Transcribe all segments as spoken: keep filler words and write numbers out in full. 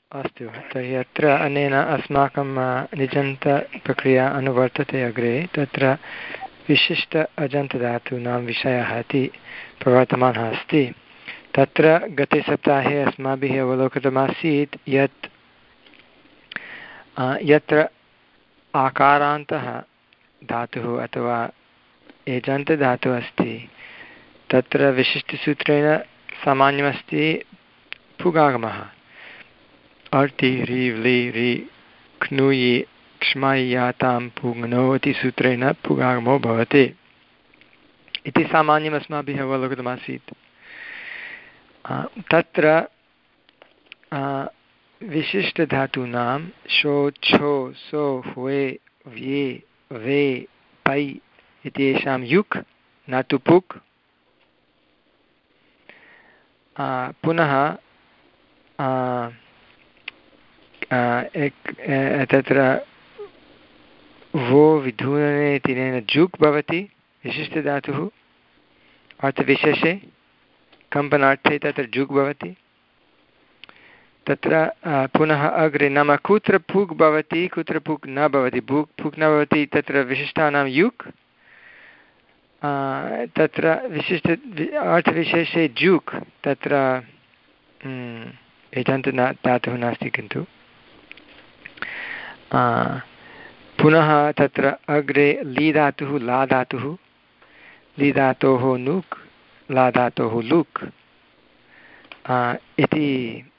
अस्तु तर्हि अत्र अनेन अस्माकं निजन्तप्रक्रिया अनुवर्तते अग्रे तत्र विशिष्ट अजन्तधातूनां विषयः इति प्रवर्तमानः अस्ति। तत्र गते सप्ताहे अस्माभिः अवलोकितमासीत् यत् यत्र आकारान्तः धातुः अथवा एजन्तधातुः अस्ति तत्र विशिष्टसूत्रेण सामान्यमस्ति पुगागमः अर्ति रि व्लि रि क्नुयि क्ष्मय्यातां पुङ्नो इति सूत्रेण पुगागमो भवति इति सामान्यम् अस्माभिः अवलोकितमासीत्। तत्र विशिष्टधातूनां शो छो सो ह्वे व्ये वे पै इत्येषां युक् न तु पुक् पुनः तत्र वो विधूनने इत्यनेन जुक् भवति विशिष्टधातुः अर्थविशेषे कम्पनार्थे तत्र जुक् भवति। तत्र पुनः अग्रे नाम कुत्र पुक् भवति कुत्र पुक् न भवति पुक् पुक् न भवति तत्र विशिष्टानां युक् तत्र विशिष्ट अर्थविशेषे जुक् तत्र एजन्त धातुः नास्ति किन्तु पुनः तत्र अग्रे ली धातुः ला धातुः ली धातोः नुक् ला धातोः लुक् इति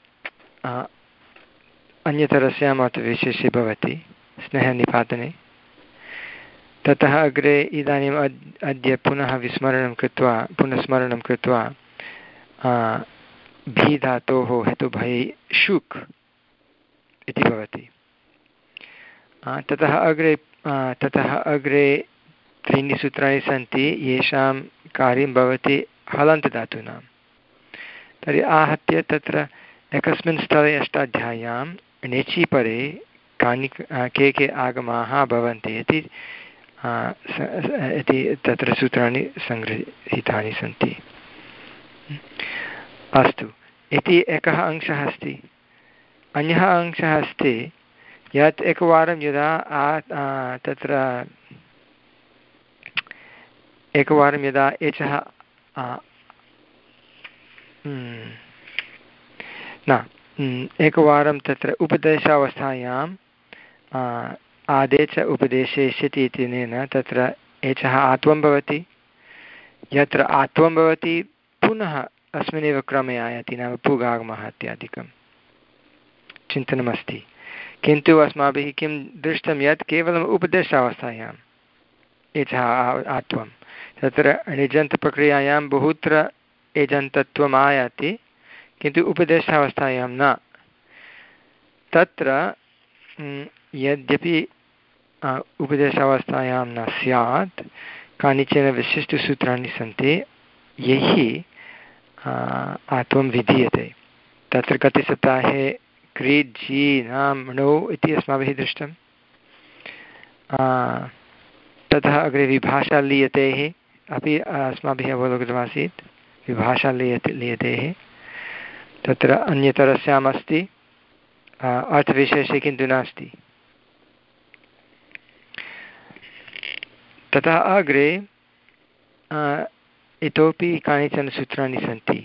अन्यतरस्याम् अर्थविशेषे भवति स्नेहनिपातने। ततः अग्रे इदानीम् अद् अद्य पुनः विस्मरणं कृत्वा पुनः स्मरणं कृत्वा भी धातोः हेतुभये शुक् इति भवति। ततः अग्रे ततः अग्रे त्रीणि सूत्राणि सन्ति येषां कार्यं भवति हलन्तधातूनां। तर्हि आहत्य तत्र एकस्मिन् स्थले अष्टाध्याय्यां णेचि परे कानि के के आगमाः भवन्ति इति इति तत्र सूत्राणि सङ्गृहीतानि सन्ति। अस्तु इति एकः अंशः अस्ति। अन्यः अंशः अस्ति यत् एकवारं यदा तत्र एकवारं यदा एचः न एकवारं तत्र उपदेशावस्थायाम् आदेश उपदेशेष्यति इत्यनेन तत्र एचः आत्वं भवति। यत्र आत्वं भवति पुनः अस्मिन्नेव क्रमे आयाति नाम पुगागमः इत्यादिकं चिन्तनमस्ति। किन्तु अस्माभिः किं दृष्टं यत् केवलम् उपदेशावस्थायाम् एचः आत्वं तत्र णिजन्तप्रक्रियायां बहुत्र एजन्तत्वम् आयाति किन्तु उपदेशावस्थायां न। तत्र यद्यपि उपदेशावस्थायां न स्यात् कानिचन विशिष्टसूत्राणि सन्ति यैः आत्वं विधीयते। तत्र गते सप्ताहे क्रीड् जी नाम णौ इति अस्माभिः दृष्टं। ततः अग्रे विभाषा लीयतेः अपि अस्माभिः अवलोकितमासीत्। विभाषा लीयते लीयतेः तत्र अन्यतरस्याम् अस्ति अर्थविशेषे किन्तु नास्ति। ततः अग्रे इतोपि कानिचन सूत्राणि सन्ति।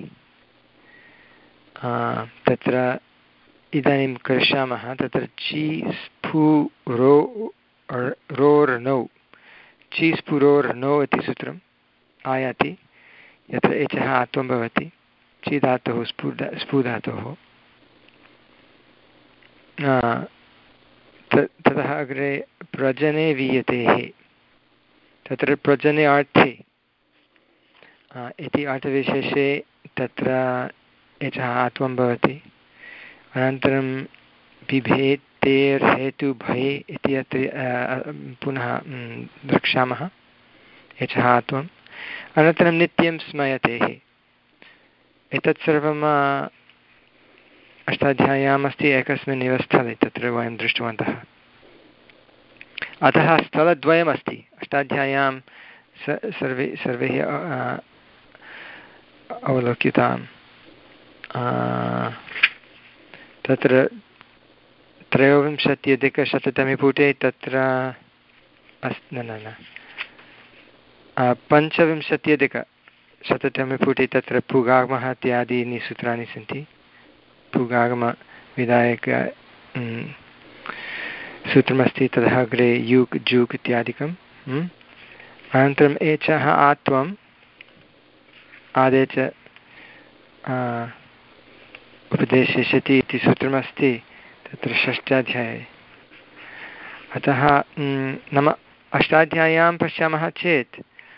तत्र इदानीं करिष्यामः। तत्र ची स्फु रो रोर्नौ ची स्फुरोर्नौ इति सूत्रम् आयाति यत्र एचः आत्वं भवति ची धातुः स्फु स्फु धातोः। ततः अग्रे प्रजने वीयतेः तत्र प्रजने अर्थे इति अर्थविशेषे तत्र एचः आत्वं भवति। अनन्तरं बिभेतेर्हेतुभये इति अत्र पुनः द्रक्ष्यामः एचः आत्वम्। अनन्तरं नित्यं स्मयतेः एतत् सर्वम् अष्टाध्याय्याम् अस्ति एकस्मिन्नेव स्थले तत्र वयं दृष्टवन्तः। अतः स्थलद्वयमस्ति अष्टाध्याय्यां सर्वे सर्वैः अवलोकितां। तत्र त्रयोविंशत्यधिकशततमे पुटे तत्र अस् न न न पञ्चविंशत्यधिकशततमे पुटे तत्र पुगागमः इत्यादीनि सूत्राणि सन्ति। पुगागमविधायक सूत्रमस्ति, ततः अग्रे यूक् जूक् इत्यादिकम्। अनन्तरम् एचः आत्वम् आदेच उपदेशिष्यति इति सूत्रमस्ति तत्र षष्ठाध्याये। अतः नाम अष्टाध्याय्यां पश्यामः चेत्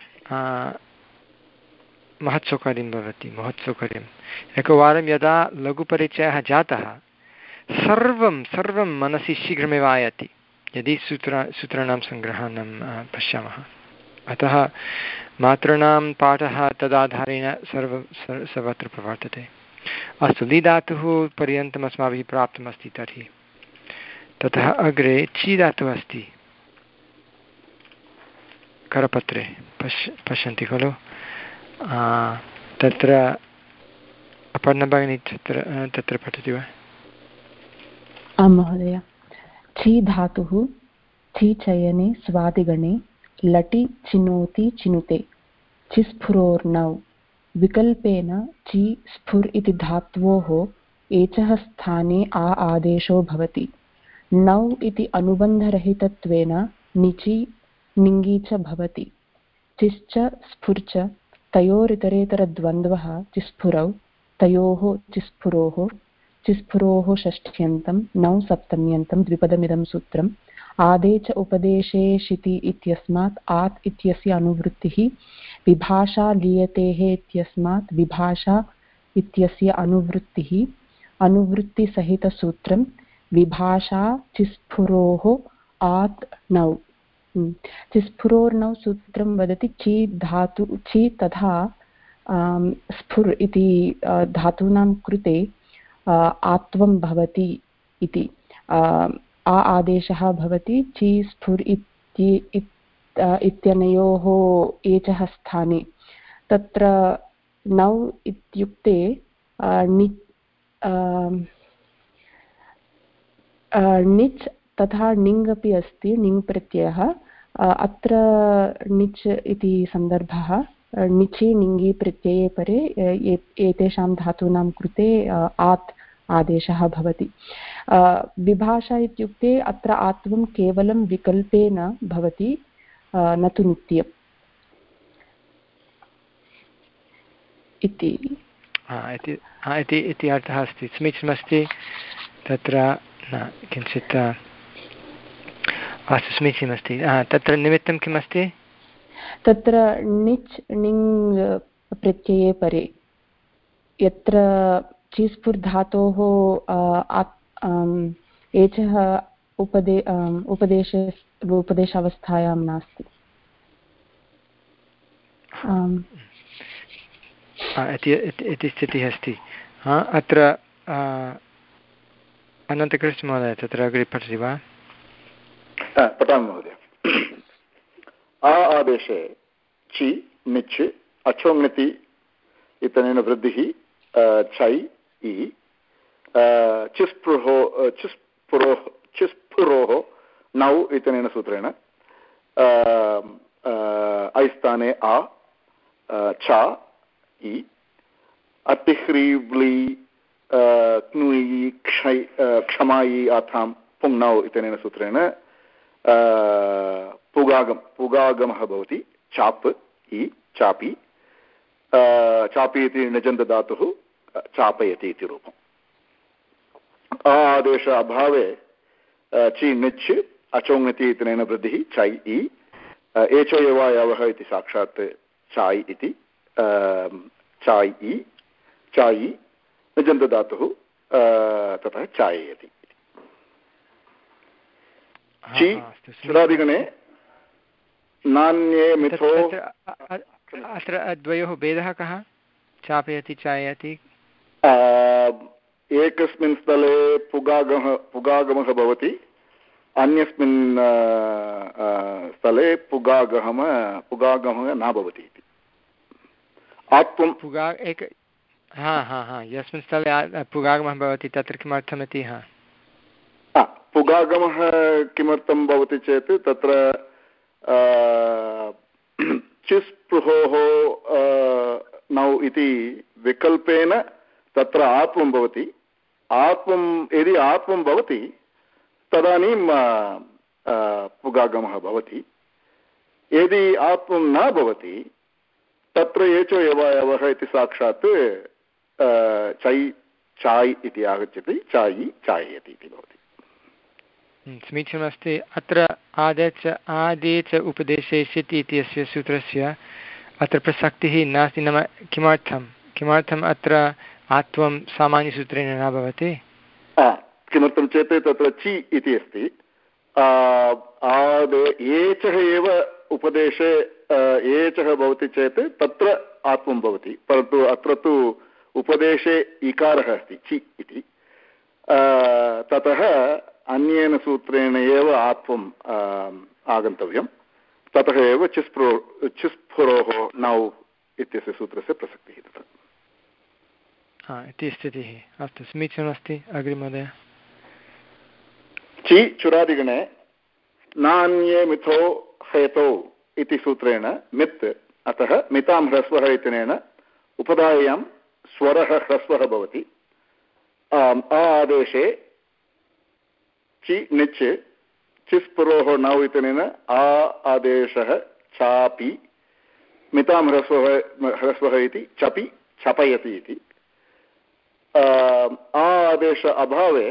महत्सौकर्यं भवति, महत्सौकर्यम्। एकवारं यदा लघुपरिचयः जातः सर्वं सर्वं मनसि शीघ्रमेव आयाति यदि सूत्र सूत्राणां सङ्ग्रहणं पश्यामः। अतः मातॄणां पाठः तदाधारेण सर्व सर्वत्र प्रवर्तते। अस्तु, लिधातुः पर्यन्तम् अस्माभिः प्राप्तमस्ति। तर्हि ततः अग्रे ची धातुः अस्ति करपत्रे, पश्य पश्यन्ति खलु? तत्र अपर्णभगिनी तत्र तत्र पठति वा? आं महोदय। ची धातुः ची चयने स्वादिगणे लटि चिनोति चिनुते चिस्फुरोर्नौ विकल्पेन ची स्फुर् इति धात्वोः एचः स्थाने आ आदेशो भवति। नौ इति अनुबन्धरहितत्वेन निचि निङि च भवति। चिश्च स्फुर्च तयोरितरेतरद्वन्द्वः चिस्फुरौ तयोः चिस्फुरोः चिस्फुरोः षष्ठ्यन्तं नौ सप्तम्यन्तं द्विपदमिदं सूत्रम्। आदेच उपदेशेशिति इत्यस्मात् आत् इत्यस्य अनुवृत्तिः विभाषा लीयतेः इत्यस्मात् विभाषा इत्यस्य अनुवृत्तिः अनुवृत्तिसहितसूत्रं विभाषा चिस्फुरोः आत् नौ। चिस्फुरोर्नौ सूत्रं वदति ची धातु ची तथा स्फुर् इति धातूनां कृते आत्वं भवति इति आ आदेशः भवति ची स्फुर् इत्यनयोः एचः स्थाने। तत्र नौ इत्युक्ते निच् तथा णिङ् अपि अस्ति, णिङ् प्रत्ययः। अत्र निच् इति सन्दर्भः निचि णिङि प्रत्यये परे एतेषां धातूनां कृते आत् आदेशः भवति। विभाषा इत्युक्ते अत्र आत्वं केवलं विकल्पेन भवति, न तु नित्यम् इति इति अर्थः अस्ति। समीचीनमस्ति। तत्र न किञ्चित् अस्तु, समीचीनमस्ति। तत्र निमित्तं किम् अस्ति? तत्र णिच् णिङ् प्रत्यये परे यत्र चीस्फुर् धातोः एचः उपदे उपदेश उपदेशावस्थायां नास्ति। इति स्थितिः अस्ति। अत्र अनन्तकृष्णमहोदय तत्र अग्रे पठति वा? पठामि महोदय। आ आदेशे चि निच् अचोङ्ति इत्यनेन वृद्धिः छै इ चिस्पृहो चिस्पुरोः चिस्फुरोः नौ इत्यनेन सूत्रेण ऐस्थाने आ च इ अतिह्रीव्ली क्नुयि क्षै क्षमायि आथां पुङ्नौ इत्यनेन सूत्रेण पुगागम पुगागमः भवति। चाप् इ चापि चापि इति निजन्तधातुः चापयति इति रूपम्। आदेश अभावे चि निच् अचोङ्ति इत्यनेन वृद्धिः चै इ एचो एवायवः इति साक्षात् चाय् इति चाय् इ चायि निजन्तधातुः ततः चाययति। चि चुरादिगणे नान्ये मिथो। अत्र द्वयोः भेदः कः? चापयति चायति। एकस्मिन् स्थले पुगागमः पुगागमः भवति, अन्यस्मिन् स्थले पुगागमः पुगागमः न भवति इति। आत्वं पुगा एक हा हा हा यस्मिन् स्थले पुगागमः भवति तत्र किमर्थमिति? हा पुगागमः किमर्थं भवति चेत् तत्र चिस्पृहोः नौ इति विकल्पेन तत्र आत्वं भवति। आत्वं यदि आत्वं भवति तदानीं पुगागमः भवति। यदि आत्वं न भवति तत्र एचो एवायवः इति साक्षात् चै चाय् इति आगच्छति, चायि चाययति इति भवति। समीचीनमस्ति। अत्र आदे च आदे च उपदेशे सिति इत्यस्य सूत्रस्य अत्र प्रसक्तिः नास्ति। नाम किमर्थं किमर्थम् अत्र आत्वं सामान्यसूत्रेण न भवति? किमर्थं चेत् तत्र चि इति अस्ति। आदे एचः एव उपदेशे एचः भवति चेत् तत्र आत्वं भवति, परन्तु अत्र तु उपदेशे इकारः अस्ति चि इति। ततः अन्येन सूत्रेण एव आत्वम् आगन्तव्यं। ततः एव चिस्प्रो चिस्फुरोः नौ इत्यस्य सूत्रस्य प्रसक्तिः तत्र इति स्थितिः। अस्तु, समीचीनमस्ति। अग्रे महोदय। चि चुरादिगणे नान्ये मिथो हेतौ इति सूत्रेण मित्, अतः मितां ह्रस्वः इत्यनेन उपधायां स्वरः ह्रस्वः भवति। आ आदेशे चि निच् चिस्पुरोः नौ इत्यनेन आ आदेशः चापि मितां ह्रस्वः ह्रस्वः इति चपि छपयति इति। आ आदेश अभावे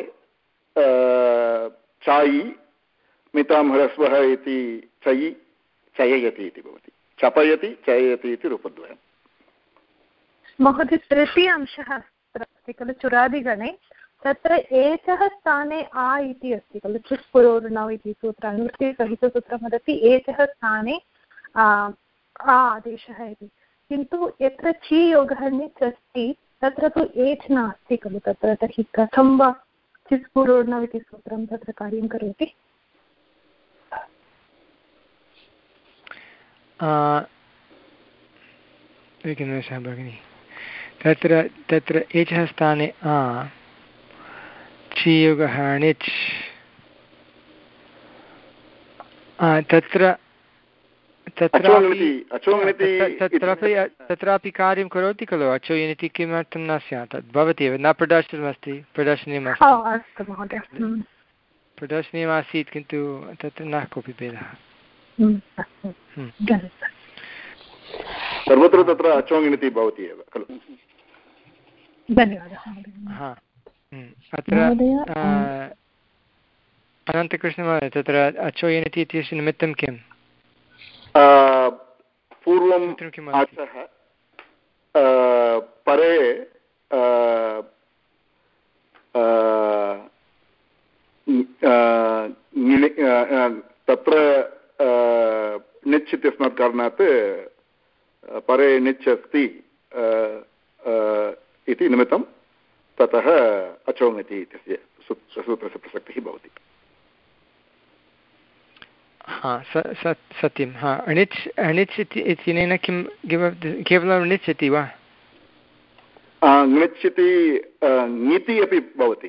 चायि मितां ह्रस्वः इति चयि चययति इति भवति। चपयति चययति इति रूपद्वयम्। महोदय, तृतीय अंशः अस्ति खलु चुरादिगणे, तत्र एचः स्थाने आ इति अस्ति खलु, चिस्पुरोर्नौ इति सूत्र अनुवृत्तिसहितसूत्रं वदति एचः स्थाने आ आदेशः इति। किन्तु यत्र ची योगः निच् अस्ति तत्र तु एच् नास्ति खलु तत्र, तर्हि कथं वा चिस्पुरोर्नौ इति सूत्रं तत्र कार्यं करोति? एकनिमेषः भगिनि। तत्र तत्र एचः स्थाने आ चियोगः णिच् तत्र तत्रापि तत्रापि कार्यं करोति खलु। अचो यनिति किमर्थं न स्यात्? तद् भवति एव, न प्रदर्शितमस्ति, प्रदर्शनीयमस्ति, प्रदर्शनीयमासीत्, किन्तु तत्र न कोऽपि भेदः। सर्वत्र तत्र अचोङ् भवति एव खलु। धन्यवादः। अत्र अनन्तकृष्णमहोदय, तत्र अचो यनिति इत्यस्य निमित्तं किम्? पूर्वम् अचः परे तत्र निच् इत्यस्मात् कारणात् परे निच् अस्ति इति निमित्तं ततः अचोङ् इति इत्यस्य सूत्रस्य प्रसक्तिः भवति। हा सत्यं। हा अणिच् अणिच् इत्यनेन किं केवलं णिच् इति वा? णिच् इति ङिति अपि भवति।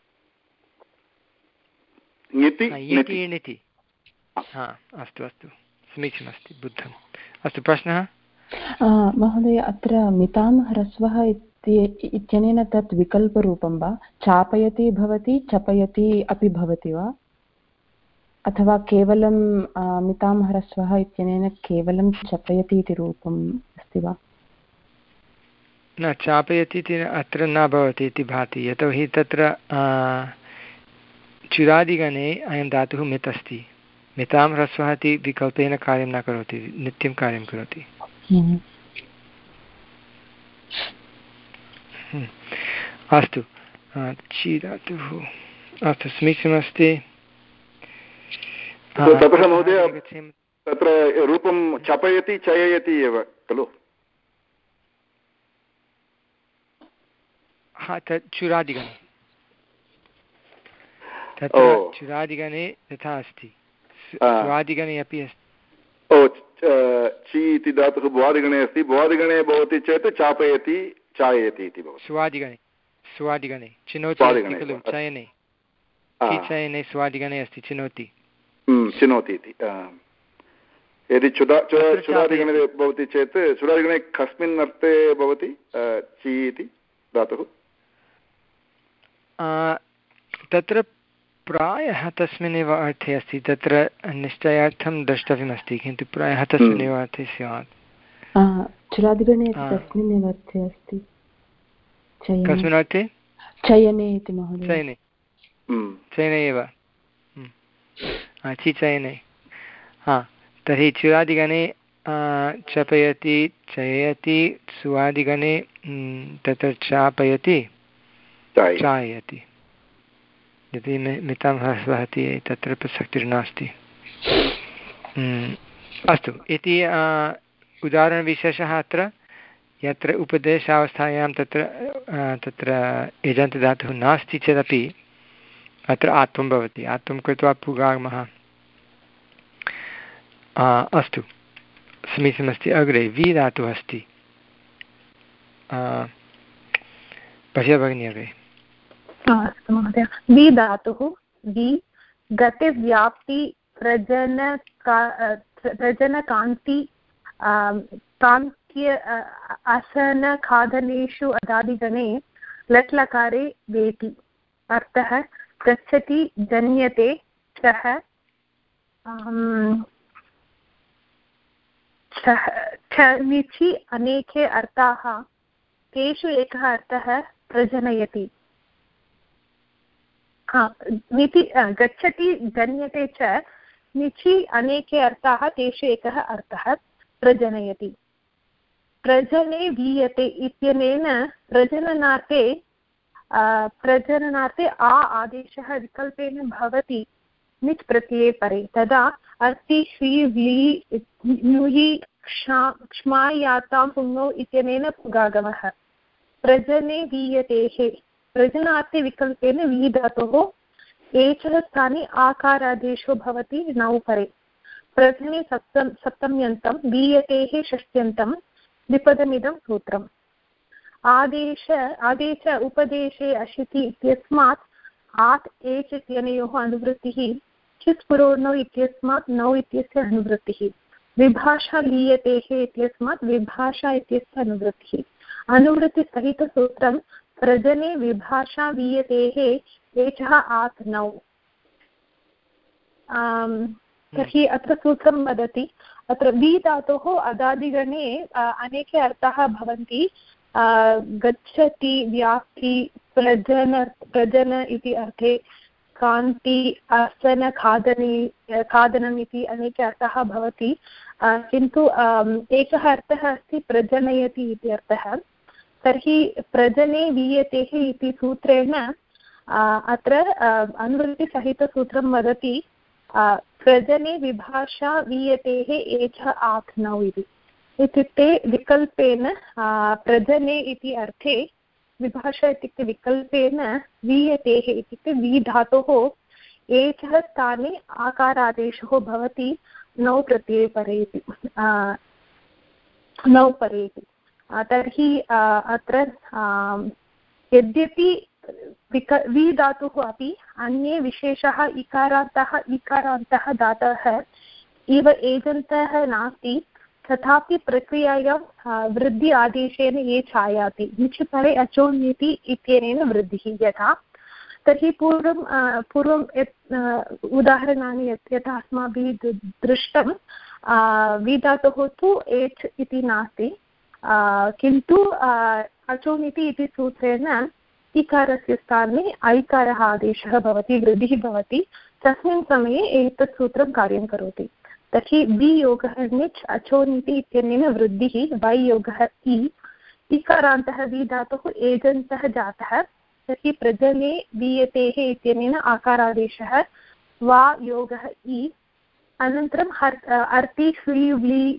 ङिति। हा अस्तु अस्तु, समीचीनमस्ति, बुद्धम्। अस्तु, प्रश्नः? महोदय, अत्र मितां ह्रस्वः इत्यनेन तत् विकल्परूपं वा? चापयति भवति, चपयति अपि भवति वा? अथवा केवलं मितां ह्रस्वः इत्यनेन केवलं चपयति इति रूपम् अस्ति वा? न, चापयति इति अत्र न भवति इति भाति, यतोहि तत्र चुरादिगणे अयं धातुः मित् अस्ति। मितां ह्रस्वः इति विकल्पेन कार्यं न करोति, नित्यं कार्यं करोति। अस्तु, चि धातुः। अस्तु, समीचीनमस्ति। तत्र महोदय तत्र रूपं चपयति चययति एव खलु। हा, तत् चुरादिगणे, तत्र चुरादिगणे तथा अस्ति, स्वादिगणे अपि अस्ति। ओ चि इति धातुः भुवादिगणे अस्ति, भुवादिगणे भवति चेत् चापयति चाययति इति भवति। स्वादिगणे स्वादिगणे चिनोति खलु, चयने। चीचयने स्वादिगणे अस्ति चिनोति चिनोति इति यदि चुदा चुरादिगणे भवति चेत् चुरादिगणे कस्मिन् अर्थे भवति चि इति धातुः तत्र प्रायः तस्मिन्नेव अर्थे अस्ति तत्र निश्चयार्थं द्रष्टव्यमस्ति किन्तु प्रायः तस्मिन्नेव अर्थे स्यात् चुरादिगणे तस्मिन्नेव अर्थे अस्ति कस्मिन् अर्थे चयने इति महोदय चयने चयने एव चिचयने हा तर्हि चुरादिगणे चपयति चयति सुवादिगणे तत्र चापयति चायति यदि मितां ह्रस्वहति तत्र प्रसक्तिर्नास्ति अस्तु इति उदाहरणविशेषः अत्र यत्र उपदेशावस्थायां तत्र तत्र एजन्तधातुः नास्ति चेदपि अत्र आत्वं भवति आत्वं कृत्वा पुगामः अस्तु समीचीनमस्ति अग्रे वि धातुः अस्ति पश्य भगिनी अग्रे अस्तु महोदय वि धातुः वि गतिव्याप्ति प्रजन प्रजनकान्ति कान्त्य असनखादनेषु अदादिगणे लट् लकारे वेति अर्थः गच्छति जन्यते चः निचि अनेके अर्थाः तेषु एकः अर्थः प्रजनयति निति गच्छति जन्यते च निचि अनेके अर्थाः तेषु एकः अर्थः प्रजनयति प्रजने वीयते इत्यनेन प्रजननार्थे प्रजननार्थे आ आदेशः विकल्पेन भवति निच् प्रत्यये परे तदा अर्ति श्री व्ली नुयि क्ष्मायातां पुङ्गौ इत्यनेन पुगागमः प्रजने वीयतेः प्रजनार्थे विकल्पेन वी धातोः एचः स्थाने आकारादेशो भवति नौ परे प्रजने सप्तम सप्तम्यन्तं वीयतेः षष्ट्यन्तं द्विपदमिदं सूत्रम् आदेश आदेश उपदेशे अशिति इत्यस्मात् आत् एच् इत्यनयोः अनुवृत्तिः चित् पुरोर्णौ इत्यस्मात् नौ इत्यस्य अनुवृत्तिः विभाषा लीयतेः इत्यस्मात् विभाषा इत्यस्य अनुवृत्तिः अनुवृत्तिसहितसूत्रं प्रजने विभाषा वीयतेः एचः आत् नौ तर्हि अत्र सूत्रं वदति अत्र वि धातोः अदादिगणे अनेके अर्थाः भवन्ति गच्छति व्याप्ति प्रजन प्रजन इति अर्थे कान्ति आसन खादने खादनम् इति अनेके अर्थाः भवति किन्तु एकः अर्थः अस्ति प्रजनयति इति अर्थः तर्हि प्रजने वीयतेः इति सूत्रेण अत्र अनुवृत्तिसहितसूत्रं वदति प्रजने विभाषा वीयतेः एचः आत् नौ इति इत्युक्ते विकल्पेन प्रजने इति अर्थे विभाषा इत्युक्ते विकल्पेन वीयतेः इत्युक्ते वि धातोः एचः स्थाने आकारादेशो भवति नौ प्रत्यये परे इति नौ परे इति तर्हि अत्र यद्यपि विक वि धातुः अपि अन्ये विशेषः इकारान्तः इकारान्तः धातः इव एजन्तः नास्ति तथापि प्रक्रियायां वृद्धि आदेशेन ये छायाति निच् परे अचोन्यति इत्यनेन वृद्धिः यथा तर्हि पूर्वं पूर्वं यत् उदाहरणानि यत् यथा अस्माभिः दृष्टं वि धातुः तु एच् इति नास्ति किन्तु अचोन्यति इति सूत्रेण इकारस्य स्थाने ऐकारः आदेशः भवति वृद्धिः भवति तस्मिन् समये एतत् सूत्रं कार्यं करोति तर्हि वि योगः निच् अचोनिति इत्यनेन वृद्धिः वै योगः इ इकारान्तः वि धातुः एजन्तः जातः तर्हि प्रजने वीयतेः इत्यनेन आकारादेशः वा योगः इ अनन्तरं हर् अर्ति ह्ली व्ली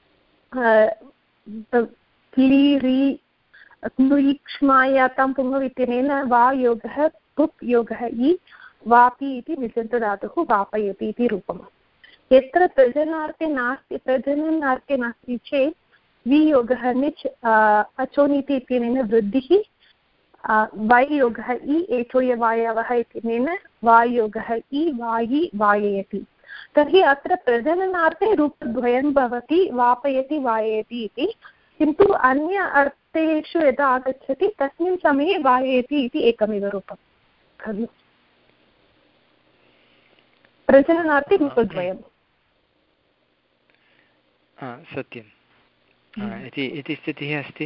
क्ली रि क्ष्मायातां पुङ्गौ इत्यनेन वा योगः पुप् योगः इ वापि इति निजन्तधातुः वापयति इति रूपम् यत्र प्रजनार्थे नास्ति प्रजननार्थे नास्ति चेत् वियोगः निच् अचोनिति इत्यनेन वृद्धिः वाययोगः इ एचोयवायवः इत्यनेन वाययोगः इ वायि वाययति। तर्हि अत्र प्रजननार्थे रूपद्वयं भवति, वापयति वाययति इति, किन्तु अन्य अर्थेषु यदा आगच्छति तस्मिन् समये वाययति इति एकमेव रूपं खलु। प्रजननार्थे रूपद्वयं सत्यम् इति स्थितिः अस्ति।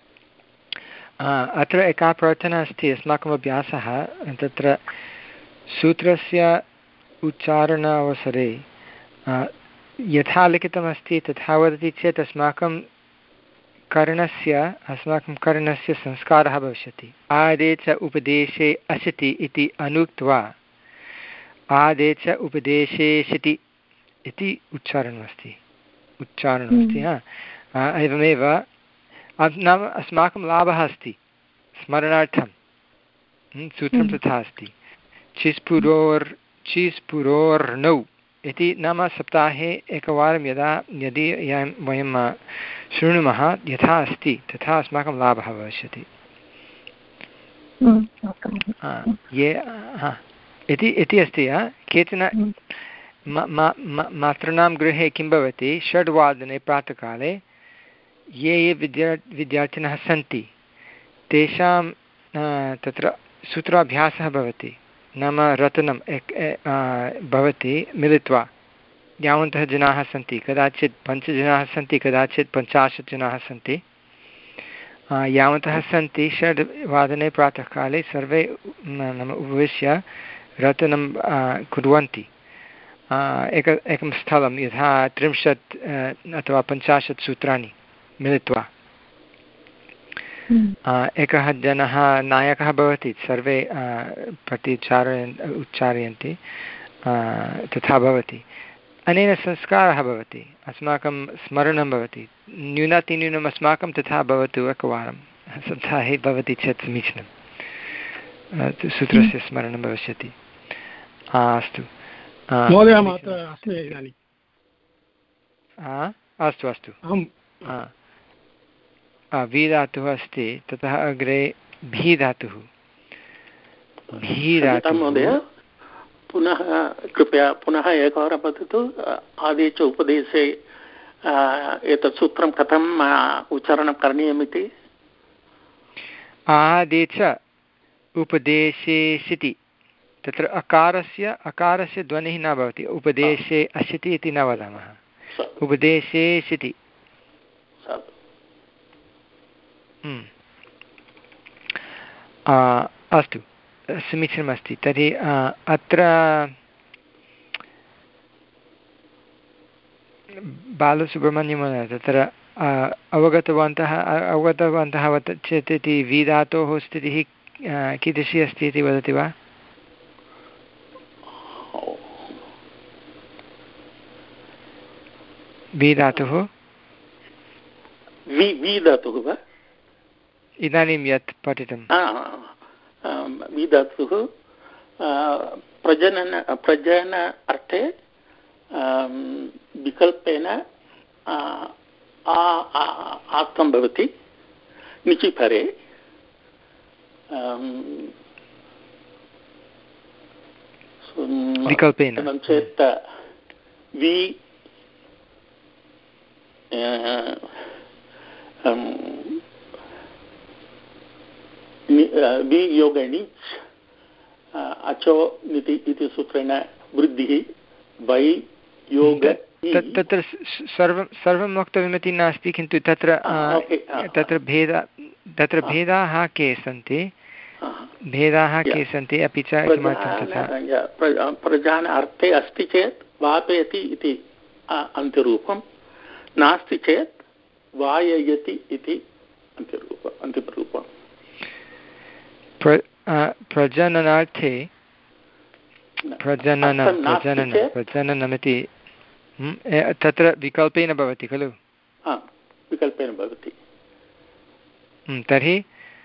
अत्र एका प्रार्थना अस्ति, अस्माकम् अभ्यासः तत्र सूत्रस्य उच्चारणावसरे यथा लिखितमस्ति तथा वदति चेत् अस्माकं कर्णस्य अस्माकं कर्णस्य संस्कारः भविष्यति। आदेश उपदेशे असति इति अनुक्त्वा आदेश उपदेशेषति इति उच्चारणमस्ति उच्चारणमस्ति हा एवमेव नाम अस्माकं लाभः अस्ति स्मरणार्थं सूत्रं तथा अस्ति। चिस्पुरोर् चिस्पुरोर्नौ इति नाम सप्ताहे एकवारं यदा यदि वयं शृणुमः यथा अस्ति तथा अस्माकं लाभः भविष्यति। ये इति इति अस्ति। केचन मातॄणां गृहे किं भवति, षड्वादने प्रातःकाले ये ये विद्या विद्यार्थिनः सन्ति तेषां तत्र सूत्राभ्यासः भवति, नाम रटनं भवति मिलित्वा। यावन्तः जनाः सन्ति, कदाचित् पञ्चजनाः सन्ति, कदाचित् पञ्चाशत् जनाः सन्ति, यावन्तः सन्ति षड्वादने प्रातःकाले सर्वे नाम उपविश्य रटनं कुर्वन्ति। एक एकं स्थलं यथा त्रिंशत् अथवा पञ्चाशत् सूत्राणि मिलित्वा एकः जनः नायकः भवति, सर्वे प्रत्युच्चारयन् उच्चारयन्ति, तथा भवति। अनेन संस्कारः भवति, अस्माकं स्मरणं भवति। न्यूनातिन्यूनम् अस्माकं तथा भवतु एकवारं सप्ताहे भवति चेत् समीचीनं, सूत्रस्य स्मरणं भविष्यति। अस्तु अस्तु अस्तु वि धातुः अस्ति, ततः अग्रे भी धातुः। भी धातुः महोदय पुनः कृपया पुनः एकवारं वदतु। आदेश उपदेशे एतत् सूत्रं कथम् उच्चारणं करणीयमिति। आदेश उपदेशेषिति, तत्र अकारस्य अकारस्य ध्वनिः न भवति। उपदेशे अशिति इति न वदामः, उपदेशेषिति। अस्तु समीचीनमस्ति। तर्हि अत्र बालसुब्रह्मण्यमहोदय तत्र अवगतवन्तः अवगतवन्तः चेत् इति वि धातोः स्थितिः कीदृशी अस्ति इति वदति वा? वि धातुः वि धातुः वा इदानीं यत् पठितं? वि धातुः प्रजनन प्रजनन अर्थे विकल्पेन आत्मं भवति निचिपरे। विकल्पेन चेत् वि वियोगणि अचो इति सूत्रेण वृद्धिः वै योग। तत्र सर्वं सर्वं वक्तव्यमिति नास्ति, किन्तु तत्र तत्र भेद तत्र भेदाः के सन्ति भेदाः के सन्ति अपि च किमर्थं तथा प्रजान अर्थे अस्ति चेत् वापयति इति अन्त्यरूपं, नास्ति चेत् वाययति इति अन्त्यरूपम् अन्तिमरूपम्। प्रजननार्थे प्रजननं प्रजननं प्रजननमिति तत्र विकल्पेन भवति खलु? विकल्पेन भवति। तर्हि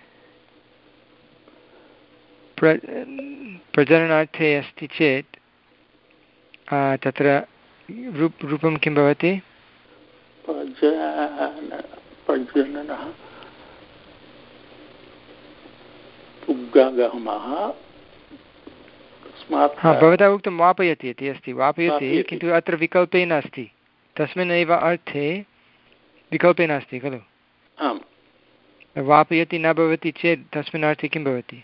प्र प्रजननार्थे अस्ति चेत् तत्र रूप रूपं किं भवति? प्रजननः उग्गागमः हा भवता उक्तं वापयति इति अस्ति वापयति किन्तु अत्र विकल्पेन अस्ति तस्मिन् एव अर्थे विकल्पेन अस्ति खलु आम् वापयति न भवति चेत् तस्मिन् अर्थे किं भवति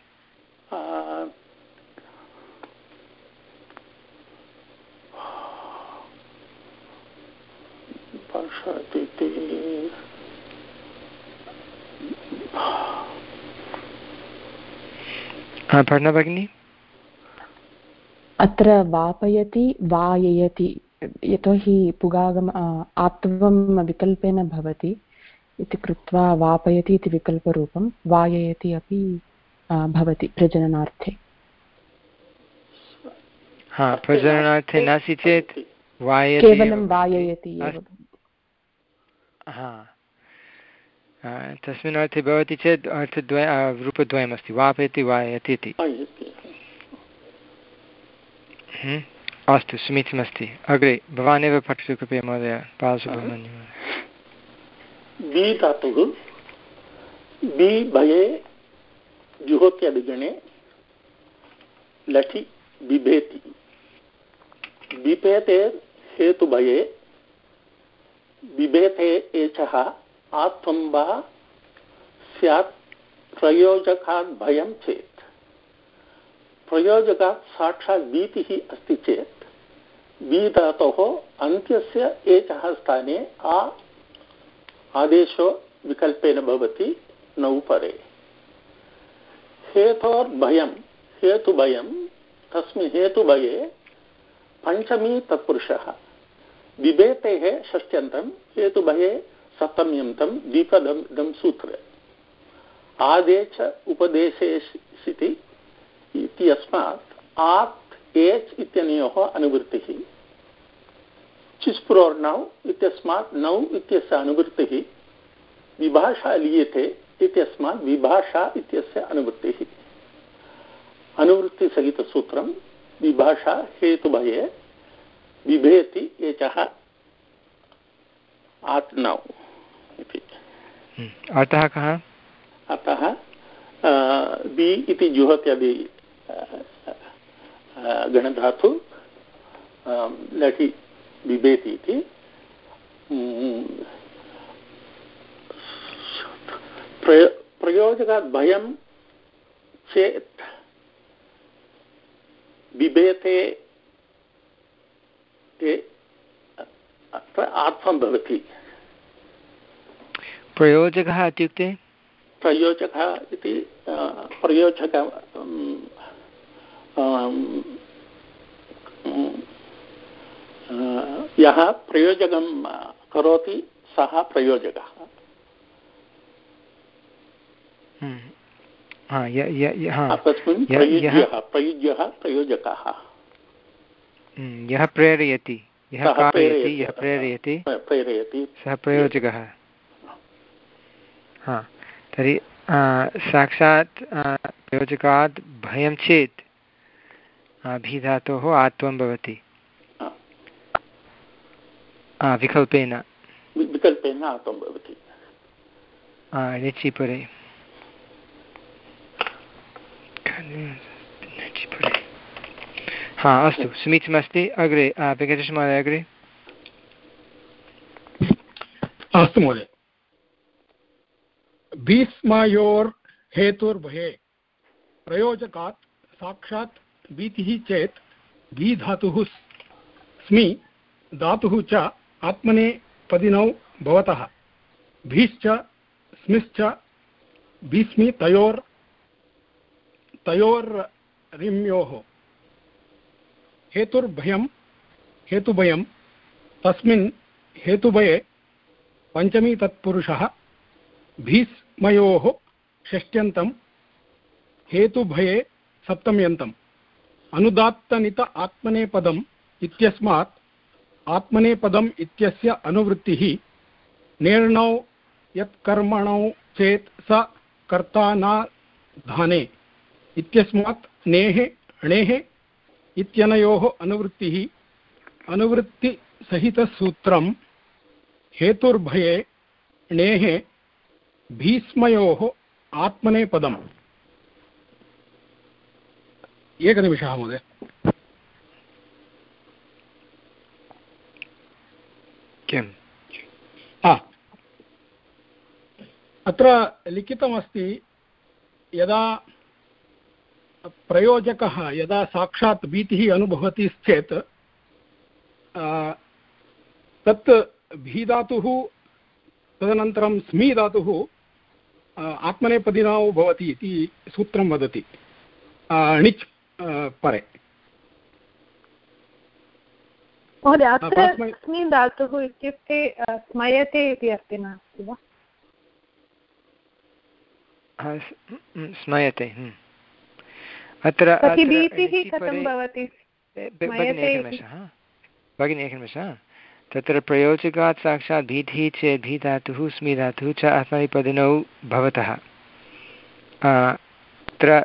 पठना भगिनी अत्र वापयति वाययति यतोहि पुगागम आत्वं विकल्पेन भवति इति कृत्वा वापयति इति विकल्परूपं वाययति अपि भवति प्रजननार्थे हा प्रजननार्थे नास्ति चेत् वाययति केवलं वाययति हा तस्मिन् अर्थे भवति चेत् अर्थद्वय रूपद्वयमस्ति वापयति वाययति इति अस्तु समीचीनमस्ति अग्रे भवान् एव पठतु कृपया महोदय बालसुब्रह्मण्यं बी धातुः बी भये जुहोत्यादिगणे लठि बिभेति बिभेते हेतुभये बिभेते एचः आत्वं वा स्यात् प्रयोजकात् भयं चेत् प्रयोजकात् साक्षात् भीतिः अस्ति चेत् बी धातोः अन्त्यस्य एचः स्थाने आ आदेशो विकल्पेन भवति नौ परे हेतोर्भयं हेतुभयं तस्मिन् हेतुभये पञ्चमी तत्पुरुषः बिभेतेः षष्ट्यन्तं हेतुभये सप्तम्यन्तं द्विपदं सूत्रे आदेश उपदेशेषिति इत्यस्मात् आत् एच् इत्यनयोः अनुवृत्तिः चिस्पुरोर्नौ इत्यस्मात् नौ इत्यस्य अनुवृत्तिः विभाषा लीयते इत्यस्मात् विभाषा इत्यस्य अनुवृत्तिः अनुवृत्तिसहितसूत्रं विभाषा हेतुभये बिभेति एचः आत् नौ इति अतः कः अतः बि इति जुहोत्यादि गणधातु लठि बिभेति इति प्रयो प्रयोजकात् भयं चेत् बिभेते अत्र आत्मं भवति प्रयोजकः इत्युक्ते प्रयोजकः इति प्रयोजक यः प्रयोजकं करोति सः प्रयोजकः तस्मिन् प्रयुज्यः प्रयुज्यः प्रयोजकः यः प्रेरयति यः कारयति यः प्रेरयति प्रेरयति सः प्रयोजकः हा तर्हि साक्षात् प्रयोजकात् भयं चेत् भिधातोः आत्वं भवति विकल्पेन विकल्पेन आत्वं भवति रेचि परे हा अस्तु समीचीनमस्ति अग्रे वेङ्कटेशमहोदय अग्रे अस्तु महोदय भीष्मयोर् हेतुर्भये प्रयोजकात् साक्षात् भीतिः चेत् भी धातुः स्मि धातुः च आत्मने पदिनौ भवतः भीश्च स्मिश्च भीष्मि तयोर् तयोर्रिम्योः हेतुर्भयं हेतुभयं तस्मिन् हेतुभये पञ्चमी तत्पुरुषः भीष्मयोः षष्ट्यन्तं हेतुभये सप्तम्यन्तम् अनुदात्तनित आत्मनेपदम् इत्यस्मात् आत्मनेपदम् इत्यस्य अनुवृत्तिः निर्णौ यत्कर्मणौ चेत् स कर्ता न धाने इत्यस्मात् नेः णेः इत्यनयोः अनुवृत्तिः अनुवृत्तिसहितसूत्रं हेतुर्भये णेः भीष्मयोः आत्मनेपदम् एकनिमिषः महोदय। किम्? अत्र लिखितमस्ति यदा प्रयोजकः यदा साक्षात् भीतिः अनुभवति चेत् तत् भीधातुः तदनन्तरं स्मी धातुः आत्मनेपदिनौ भवति इति सूत्रं वदति णिच् परे। महोदय अत्र स्मी धातुः इत्युक्ते स्मयते इति अस्ति नास्ति वा? स्मयते। अत्र भीतिः कथं भवति? भगिनी एकनिमिषः। तत्र प्रयोजकात् साक्षात् भीतिः चेत् भीधातुः स्मी धातुः च आत्मनेपदिनौ भवतः। अत्र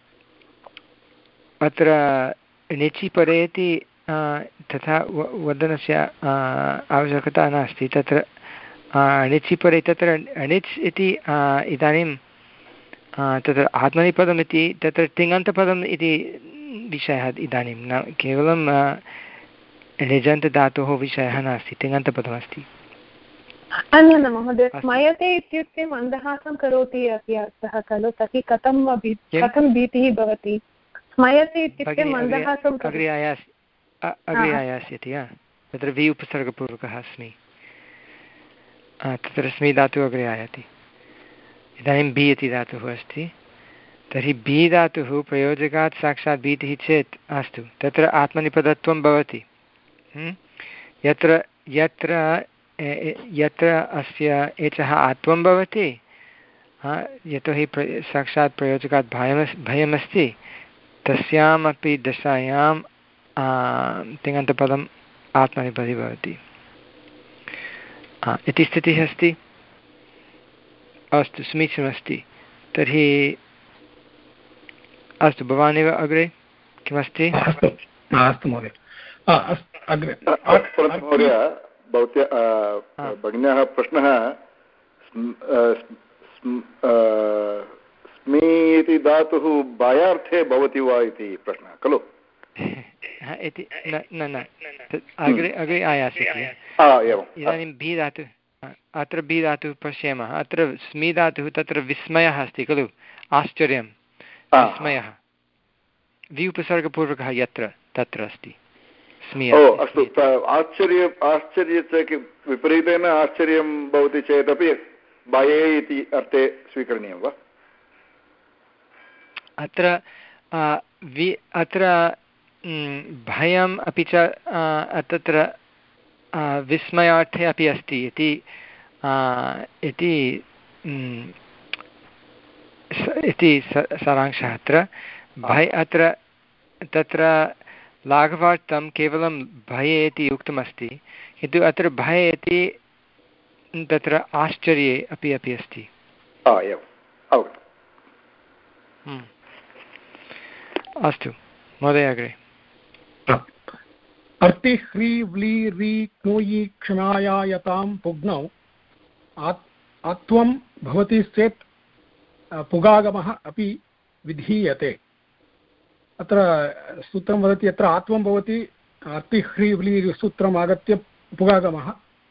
अत्र णिचि परे इति तथा वदनस्य आवश्यकता नास्ति। तत्र णिचि परे तत्र णिच् इति इदानीं तत्र आत्मनेपदम् इति तत्र तिङन्तपदम् इति विषयः इदानीं न केवलं णिजन्तधातोः विषयः नास्ति, तिङन्तपदमस्ति। न न महोदय, स्मयते इत्युक्ते मन्दहासं करोति अपि अर्थः खलु, तर्हि कथं कथं भीतिः भवति? स्मयते इत्युक्ते मन्दहासं अग्रे आयास् अग्रे आयास्यति। तत्र वि उपसर्गपूर्वकः अस्मि, तत्र स्मी धातुः अग्रे आयाति। इदानीं बि इति धातुः अस्ति, तर्हि बि धातुः प्रयोजकात् साक्षात् भीतिः चेत् अस्तु तत्र आत्मनिपदत्वं भवति। यत्र यत्र यत्र अस्य एचः आत्वं भवति, यतोहि प्र साक्षात् प्रयोजकात् भयमस् भयमस्ति, तस्यामपि दशायां तिङन्तपदम् आत्मनेपदी भवति इति स्थितिः अस्ति। अस्तु, समीचीनमस्ति। तर्हि अस्तु, भवानेव अग्रे किमस्ति? अस्तु महोदय, अग्रे महोदय भवत्या भगिन्याः प्रश्नः स्मी इति धातुः बायार्थे भवति वा इति प्रश्नः खलु? इति न न अग्रे अग्रे आयास्यति। इदानीं बि धातुः, अत्र बि धातुः पश्यामः। अत्र स्मी धातुः तत्र विस्मयः अस्ति खलु, आश्चर्यं, विस्मयः, वि उपसर्गपूर्वकः यत्र तत्र अस्ति स्मी। अस्तु, आश्चर्य आश्चर्यस्य विपरीतेन आश्चर्यं भवति चेदपि भये इति अर्थे स्वीकरणीयं वा? अत्र वि अत्र भयम् अपि च तत्र विस्मयार्थे अपि अस्ति इति इति सारांशः। अत्र भय अत्र तत्र लाघवार्थं केवलं भये इति उक्तमस्ति, किन्तु अत्र भये इति तत्र आश्चर्ये अपि अपि अस्ति। अस्तु महोदय, अग्रे। अर्ति ह्री व्ली री क्नोयि क्षमायायतां पुग्नौ आत्वं भवति चेत् पुगागमः अपि विधीयते। अत्र सूत्रं वदति यत्र आत्वं भवति अर्ति ह्री व्ली सूत्रम् आगत्य पुगागमः।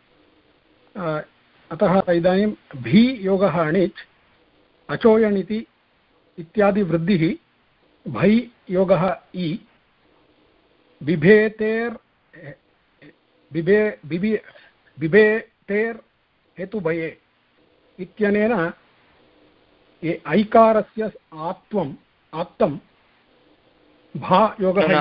अतः इदानीं भी योगः अणिच्, अचोयण् इति इत्यादि वृद्धिः, भै योगः इ, बिभेतेर् बिभे बिभि बिभेतेर् हेतुभये इत्यनेन ऐकारस्य आत्वम् आत्तं भा योगः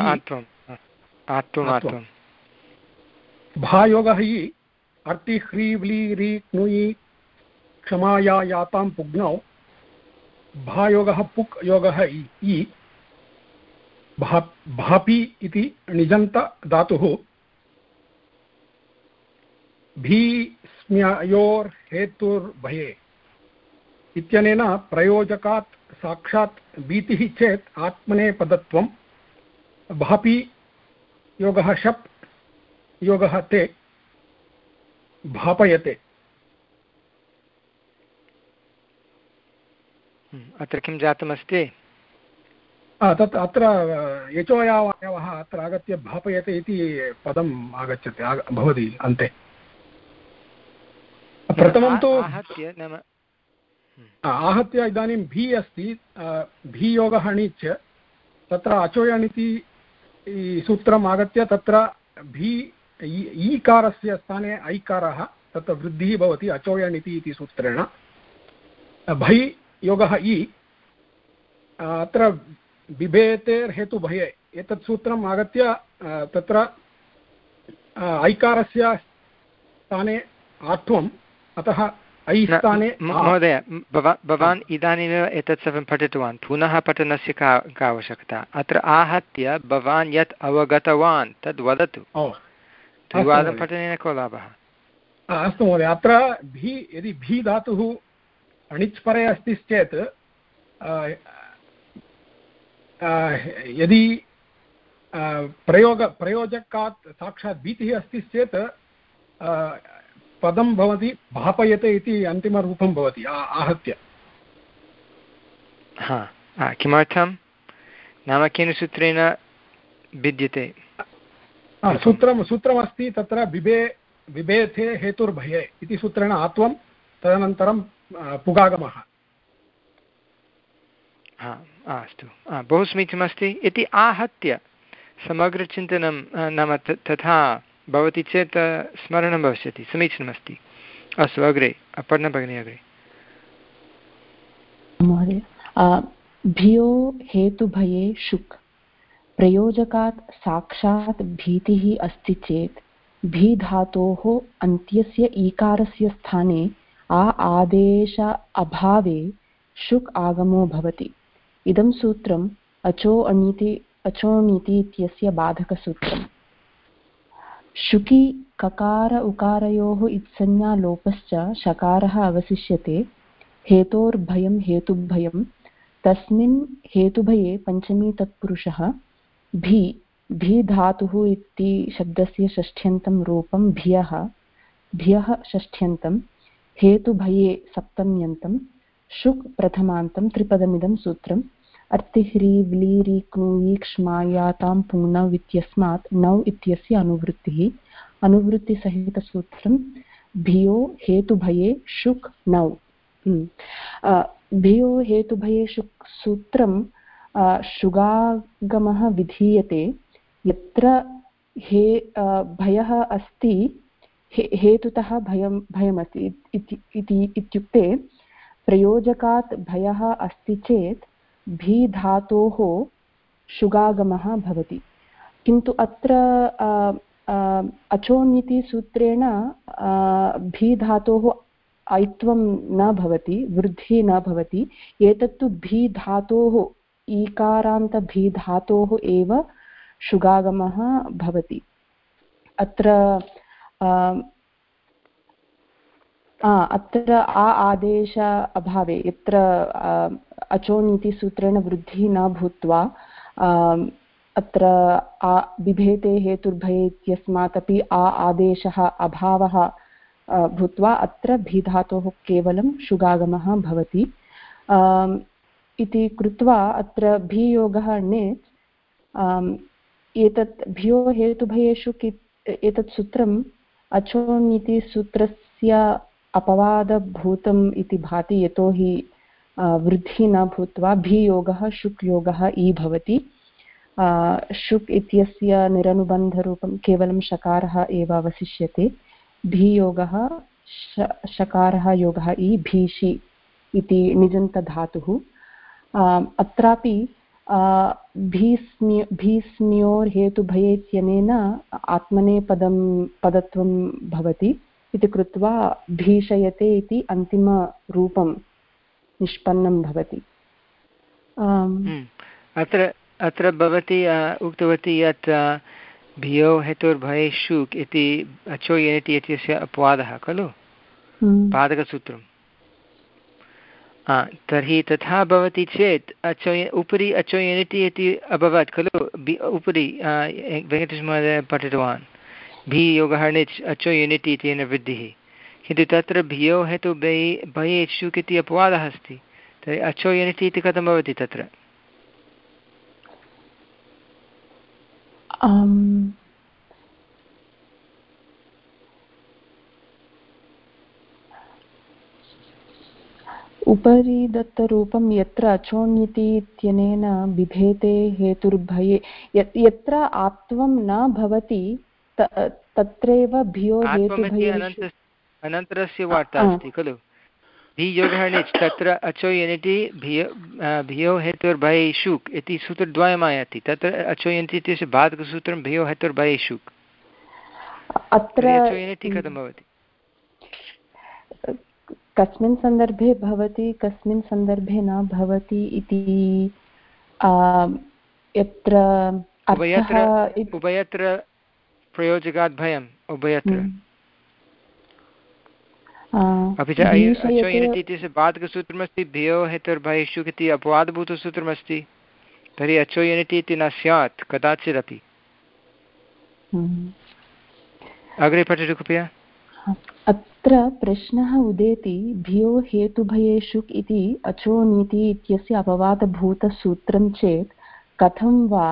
भा योगः इ अर्ति ह्री व्ली री क्नुयि क्षमाया यातां पुग्नौ भा योगः पुक् योगः इ भा भापि इति निजन्त धातुः भीस्म्योर् हेतुर्भये इत्यनेन प्रयोजकात् साक्षात् भीतिः चेत् आत्मनेपदत्वं, भापि योगः शप् योगः ते भापयते। अत्र किं जातमस्ति? तत् अत्र यचोयावयवः अत्र आगत्य भापयते इति पदम् आगच्छति भवति अन्ते। प्रथमं तु आहत्य इदानीं भी अस्ति, भी योगः णिच्, तत्र अचोयणिति सूत्रम् आगत्य तत्र भी ईकारस्य स्थाने ऐकारः तत्र वृद्धिः भवति अचोयणिति इति सूत्रेण। भै योगः इ अत्र बिभेतेर्हेतुभये एतत् सूत्रम् आगत्य तत्र ऐकारस्य स्थाने आत्वम्, अतः ऐ स्थाने। महोदय, भवान् इदानीमेव एतत् सर्वं पठितवान्, पुनः पठनस्य का का आवश्यकता? अत्र आहत्य भवान् यत् अवगतवान् तद् वदतु। द्विवारं पठनेन को लाभः? अस्तु महोदय, अत्र भी यदि भी धातुः अणिच् परे अस्ति चेत् यदि प्रयोग प्रयोजकात् साक्षात् भीतिः अस्ति चेत् पदं भवति भापयते इति अन्तिमरूपं भवति आहत्य। हा, किमर्थं नाम केन सूत्रेण भिद्यते? सूत्रं सूत्रमस्ति तत्र बिबे बिभेथे हेतुर्भये इति सूत्रेण आत्वं, तदनन्तरं पुगागमः। हा, अस्तु, बहु समीचीनमस्ति। इति आहत्य समग्रचिन्तनं नाम तथा भवति चेत् स्मरणं भविष्यति, समीचीनमस्ति। अस्तु, अग्रे अपर्णा भगिनी अग्रे। महोदय, भियो हेतुभये शुक् प्रयोजकात् साक्षात् भीतिः अस्ति चेत् भी धातोः अन्त्यस्य ईकारस्य स्थाने आ आदेश अभावे शुक् आगमो भवति। इदं सूत्रम् अचो अणिति अचोणिति इत्यस्य बाधकसूत्रम्। शुकि ककार उकारयोः इत्संज्ञा लोपश्च शकारः अवशिष्यते। हेतोर्भयं हेतुभयं तस्मिन् हेतुभये पञ्चमी तत्पुरुषः भी भी धातुः इति शब्दस्य षष्ठ्यन्तं रूपं भियः भियः षष्ठ्यन्तं हेतुभये सप्तम्यन्तं शुक् प्रथमान्तं त्रिपदमिदं सूत्रम्। अर्तिह्री व्लीरि क्नुयि क्ष्मायातां पुङ्नौ इत्यस्मात् नौ इत्यस्य अनुवृत्तिः। अनुवृत्तिसहितसूत्रं भियो हेतुभये शुक् नौ। भियो हेतुभये शुक् सूत्रं शुगागमः विधीयते यत्र हे भयः अस्ति, हे हेतुतः भयं भयमस्ति इति इत्युक्ते प्रयोजकात् भयः अस्ति चेत् भी धातोः शुगागमः भवति। किन्तु अत्र अचोनिति सूत्रेण भी धातोः ऐत्वं न भवति, वृद्धिः न भवति। एतत्तु भी धातोः ईकारान्त भी धातोः एव शुगागमः भवति। अत्र अत्र आ आदेश अभावे यत्र अचोनिति सूत्रेण वृद्धिः न भूत्वा अत्र आ बिभेते हेतुर्भये इत्यस्मात् अपि आ आदेशः अभावः भूत्वा अत्र भी धातोः केवलं शुगागमः भवति इति कृत्वा अत्र भी योगः णेत् एतत् भियो हेतुभयेषु एतत् सूत्रम् अचोनिति सूत्रस्य अपवादभूतम् इति भाति, यतोहि वृद्धिः न भूत्वा भी योगः शुक् योगः इ भवति। शुक् इत्यस्य निरनुबन्धरूपं केवलं शकारः एव अवशिष्यते। भी योगः शकारः योगः इ भीषि इति निजन्तधातुः। अत्रापि भीस्म्य भीस्म्योर् हेतुभये इत्यनेन आत्मनेपदं पदत्वं भवति इति कृत्वा भीषयते इति अन्तिमरूपं निष्पन्नं भवति। अत्र अत्र भवती उक्तवती यत् भियो हेतुर्भये शुक् इति अचोयेति इत्यस्य अपवादः खलु, बाधकसूत्रं। तर्हि तथा भवति चेत् अचोय उपरि अचोयनिति इति अभवत् खलु, उपरि वेङ्कटेशमहोदय पठितवान् भी योगः णिच् अचोयनिति इत्येन वृद्धिः, किन्तु तत्र भियो हेतु भये शुक् इति अपवादः अस्ति। तर्हि अचोयनिति इति कथं भवति तत्र? उपरि दत्तरूपं यत्र अचोण्यति इत्यनेन बिभेते हेतुर्भये यत्र आप्त्वं न भवति तत्रैव भियो हेतुभये अनन्तरस्य वार्ता अस्ति खलु भियोगः णिच् तत्र अचो यनिति भियो भियो हेतुर्भये शुक् इति सूत्रद्वयम् आयाति तत्र अचो यनिति इत्यस्य बाधकसूत्रं भियो हेतुर्भये शुक् अत्र अचो यनिति कथं भवति कस्मिन् सन्दर्भे भवति कस्मिन् सन्दर्भे न भवति इति यत्र उभयत्र उभयत्र प्रयोजकात् भयम् उभयत्र अपि च अचो यनिति इत्यस्य बाधकसूत्रमस्ति भियो हेतुर्भयेषु इति अपवादभूतसूत्रमस्ति तर्हि अचो यनिति इति न स्यात् कदाचिदपि अग्रे पठतु कृपया अत्र प्रश्नः उदेति भियो हेतुभयेषु इति अचोनीति इत्यस्य अपवादभूतसूत्रं चेत् कथं वा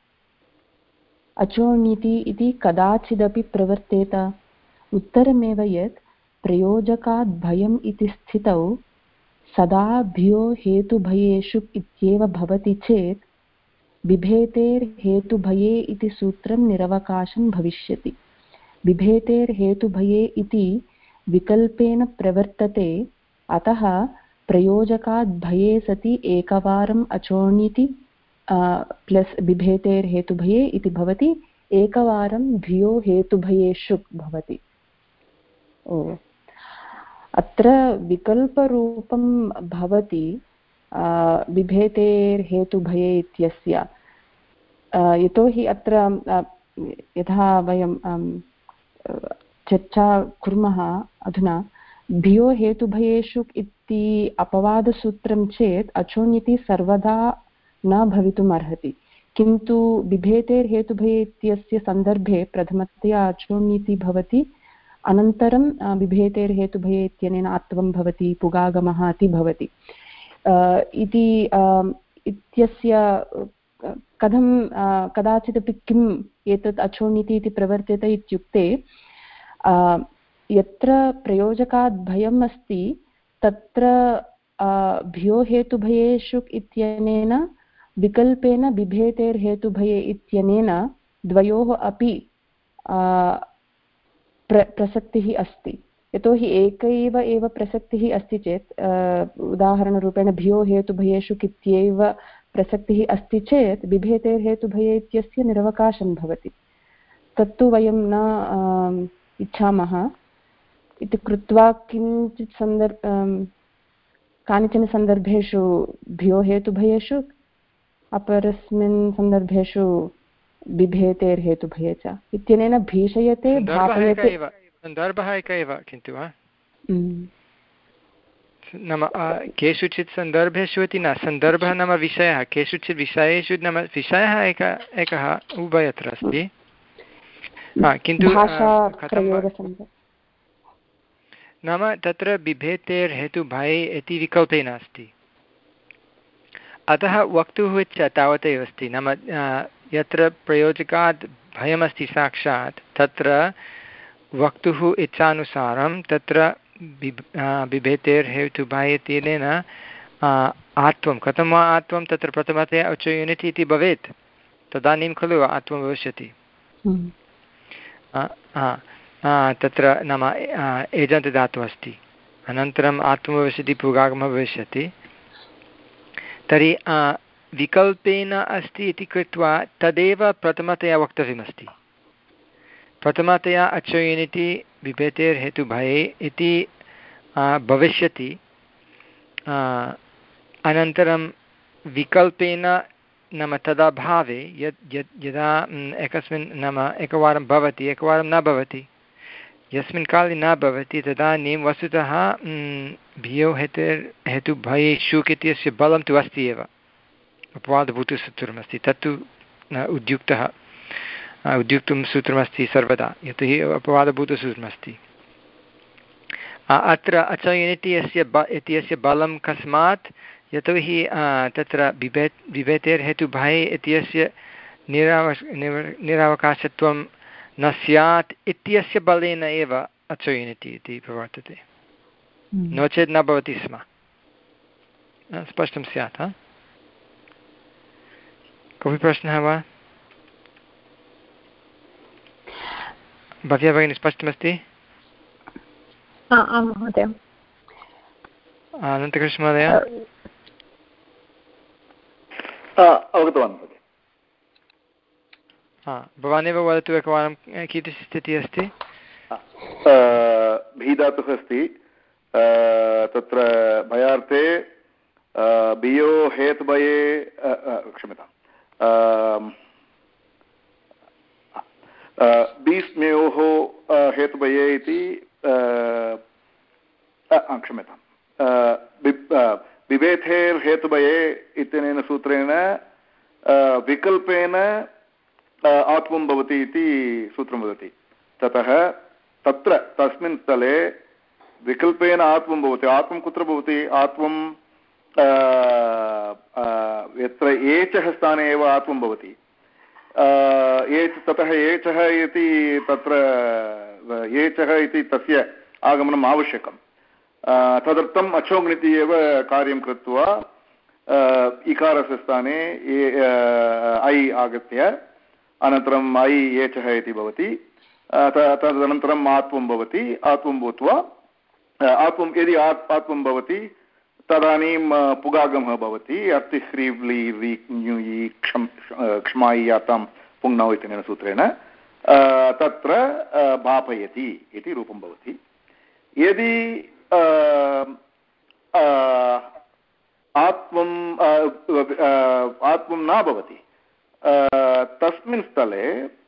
अचोनीति इति कदाचिदपि प्रवर्तेत उत्तरमेव यत् प्रयोजकात् भयम् इति स्थितौ सदा भियो हेतुभयेषु इत्येव भवति चेत् बिभेतेर्हेतुभये इति सूत्रं निरवकाशं भविष्यति बिभेतेर्हेतुभये इति विकल्पेन प्रवर्तते अतः प्रयोजकात् भये सति एकवारम् अचोणिति प्लस् बिभेतेर्हेतुभये इति भवति एकवारं भियो हेतुभयेषु भवति ओ अत्र विकल्परूपं भवति बिभेतेर्हेतुभये इत्यस्य यतोहि अत्र यथा वयं चर्चा कुर्मः अधुना भियो हेतुभयेषु इति अपवादसूत्रं चेत् अचोण्यति सर्वदा न भवितुम् अर्हति किन्तु बिभेतेर्हेतुभये इत्यस्य सन्दर्भे प्रथमतया अचोण्यति भवति अनन्तरं बिभेतेर्हेतुभये इत्यनेन आत्वं भवति पुगागमः इति भवति इति इत्यस्य कथं कदाचिदपि किम् एतत् अचोण्यति इति प्रवर्त्यते इत्युक्ते यत्र प्रयोजकात् भयम् अस्ति तत्र भियो हेतुभयेषु इत्यनेन विकल्पेन बिभेतेर्हेतुभये इत्यनेन द्वयोः अपि प्र प्रसक्तिः अस्ति यतोहि एकैव एव प्रसक्तिः अस्ति चेत् उदाहरणरूपेण भियो हेतुभयेषु इत्येव प्रसक्तिः अस्ति चेत् बिभेतेर्हेतुभये इत्यस्य निरवकाशं भवति तत्तु वयं न इच्छामः इति कृत्वा किञ्चित् सन्दर्भ कानिचन सन्दर्भेषु भियो हेतुभयेषु अपरस्मिन् सन्दर्भेषु बिभेतेर्हेतुभये च इत्यनेन भीषयते भापयते सन्दर्भः एक एव किन्तु नाम केषुचित् सन्दर्भेषु इति न सन्दर्भः नाम विषयः केषुचित् विषयेषु नाम विषयः एक एकः उभयत्र अस्ति किन्तु नाम तत्र बिभेतेर्हेतुभये इति विकल्पेन अस्ति अतः वक्तुः इच्छा तावदेव अस्ति नाम यत्र प्रयोजकात् भयमस्ति साक्षात् तत्र वक्तुः इच्छानुसारं तत्र बिभेतेर्हेतुभये इत्यनेन आत्वं कथं वा आत्वं तत्र प्रथमतया अचोयनिति इति भवेत् तदानीं खलु आत्वं भविष्यति तत्र नाम एजन्त् धातुः अस्ति अनन्तरम् आत्वं भविष्यति पुगागमः भविष्यति तर्हि विकल्पेन अस्ति इति कृत्वा तदेव प्रथमतया वक्तव्यमस्ति प्रथमतया अचोयनिति बिभेतेर्हेतुभये इति भविष्यति अनन्तरं विकल्पेन नाम तदभावे यद् यद् यदा एकस्मिन् नाम एकवारं भवति एकवारं न भवति यस्मिन् काले न भवति तदानीं वस्तुतः भियो हेतेर् हेतुभये शुक् इत्यस्य बलं तु अस्ति एव अपवादभूतसूत्रमस्ति तत्तु उद्युक्तः उद्युक्तं सूत्रमस्ति सर्वदा यतोहि अपवादभूतसूत्रमस्ति अत्र अचोयनिति अस्य ब इत्यस्य बलं कस्मात् यतोहि तत्र बिभेत् बिभेतेर्हेतुभये इत्यस्य निराव निरावकाशत्वं न स्यात् इत्यस्य बलेन एव अचोयनिति इति प्रवर्तते, नो चेत् न भवति स्म। स्पष्टं स्यात्? कोऽपि प्रश्नः वा? भव्या भगिनी स्पष्टमस्ति? आं महोदय। अनन्तकृष्ण महोदय? अवगतवान् महोदय। हा, भवानेव वदतु एकवारं कीदृशी स्थितिः अस्ति? भी धातुः अस्ति, तत्र भयार्थे बियो हेतुभये, क्षम्यताम्, बीस्मयोः हेतुभये इति, क्षम्यताम्, बिभेथेर्हेतुभये इत्यनेन सूत्रेण विकल्पेन आत्मं भवति इति सूत्रं वदति। ततः तत्र तस्मिन् स्थले विकल्पेन आत्मं भवति। आत्मं कुत्र भवति? आत्मं यत्र एचः स्थाने एव आत्मं भवति। एच् ततः एचः इति तत्र एचः इति तस्य आगमनम् आवश्यकं। तदर्थम् अचोङ्निति एव कार्यं कृत्वा इकारस्य स्थाने ऐ आगत्य अनन्तरम् ऐ एचः इति भवति। तदनन्तरम् आत्मं भवति। आत्मं भूत्वा आत्मं यदि आत्मं भवति तदानीं पुगागमः भवति। अर्तिह्रीव्ली क्षम् क्ष्माय्यातां पुङ्नौ इत्यनेन सूत्रेण तत्र भापयति इति रूपं भवति। यदि आत्मं आत्मं न भवति तस्मिन् स्थले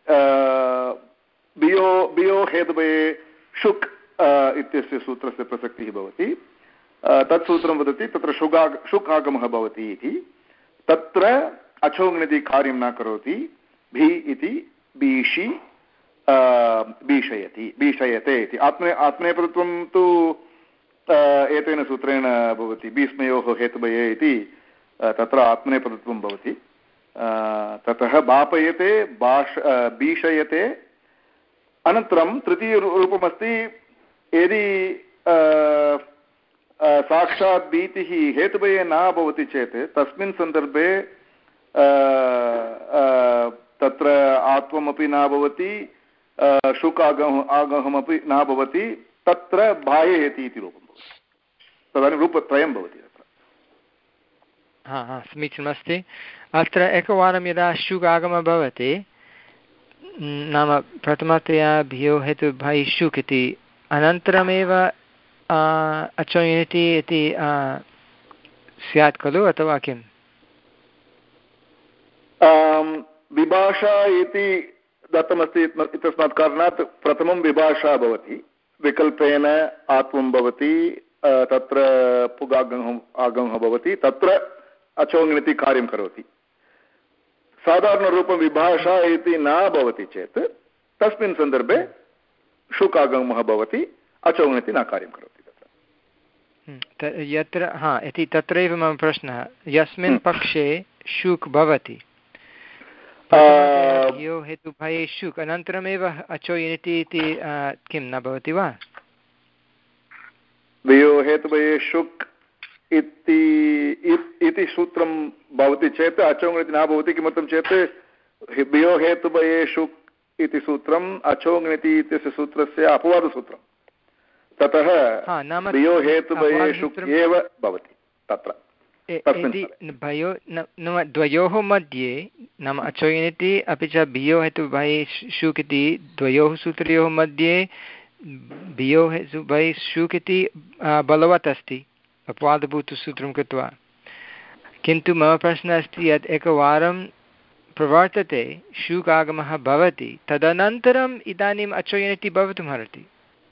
बियो बियो हेतुभये शुक् इत्यस्य सूत्रस्य प्रसक्तिः भवति। तत् सूत्रं वदति तत्र शुगा शुक् आगमः भवति इति। तत्र अचोङ्निति कार्यं न करोति। भी इति बीषि बीषयति बीषयते इति। आत्मे आत्मनेपदत्वं तु एतेन सूत्रेण भवति। भीष्मयोः हेतुभये इति तत्र आत्मनेपदत्वं भवति। ततः भापयते भाष भीषयते। अनन्तरं तृतीयरूपमस्ति यदि साक्षात् भीतिः हेतुभये न भवति चेत् तस्मिन् सन्दर्भे तत्र आत्ममपि न भवति, शुक् आगम आगममपि न भवति। तत्र भाययति इति रूपं भवति। तदानीं रूपत्रयं भवति तत्र। हा हा समीचीनमस्ति। अत्र एकवारं यदा शुक् आगमः भवति, नाम प्रथमतया भियो हेतु भै शुक् इति, अनन्तरमेव अचोयनिति इति स्यात् खलु अथवा किम्? विभाषा इति दत्तमस्ति इत्यस्मात् कारणात् प्रथमं विभाषा भवति। विकल्पेन आत्मं भवति, तत्र पुगागमः आगमः भवति, तत्र अचोङ्निति कार्यं करोति। साधारणरूपं विभाषा इति न भवति चेत् तस्मिन् सन्दर्भे शुक् आगमः भवति, अचोङ्निति न कार्यं करोति तत्र। यत्र हा इति तत्रैव मम प्रश्नः, यस्मिन् पक्षे शुक् भवति यो हेतुभये शुक् अनन्तरमेव अचोयनिति इति किं न भवति वा? वयो हेतुभये शुक् इति सूत्रं भवति चेत् अचोङ्निति न भवति। किमर्थं चेत् वयो हेतुभये शुक् इति सूत्रम् अचोङ्निति इत्यस्य सूत्रस्य अपवादसूत्रं। ततः वयो हेतुभये शुक् एव भवति तत्र। भयो नाम द्वयोः मध्ये नाम अचोयनिति अपि च भियो हेतुभये शुक् इति द्वयोः सूत्रयोः मध्ये भियो हेतुभये शुक् इति बलवत् अस्ति अपवादभूतसूत्रं कृत्वा। किन्तु मम प्रश्नः अस्ति यत् एकवारं प्रवर्तते शुक् आगमः भवति तदनन्तरम् इदानीम् अचोयनिति भवितुम् अर्हति।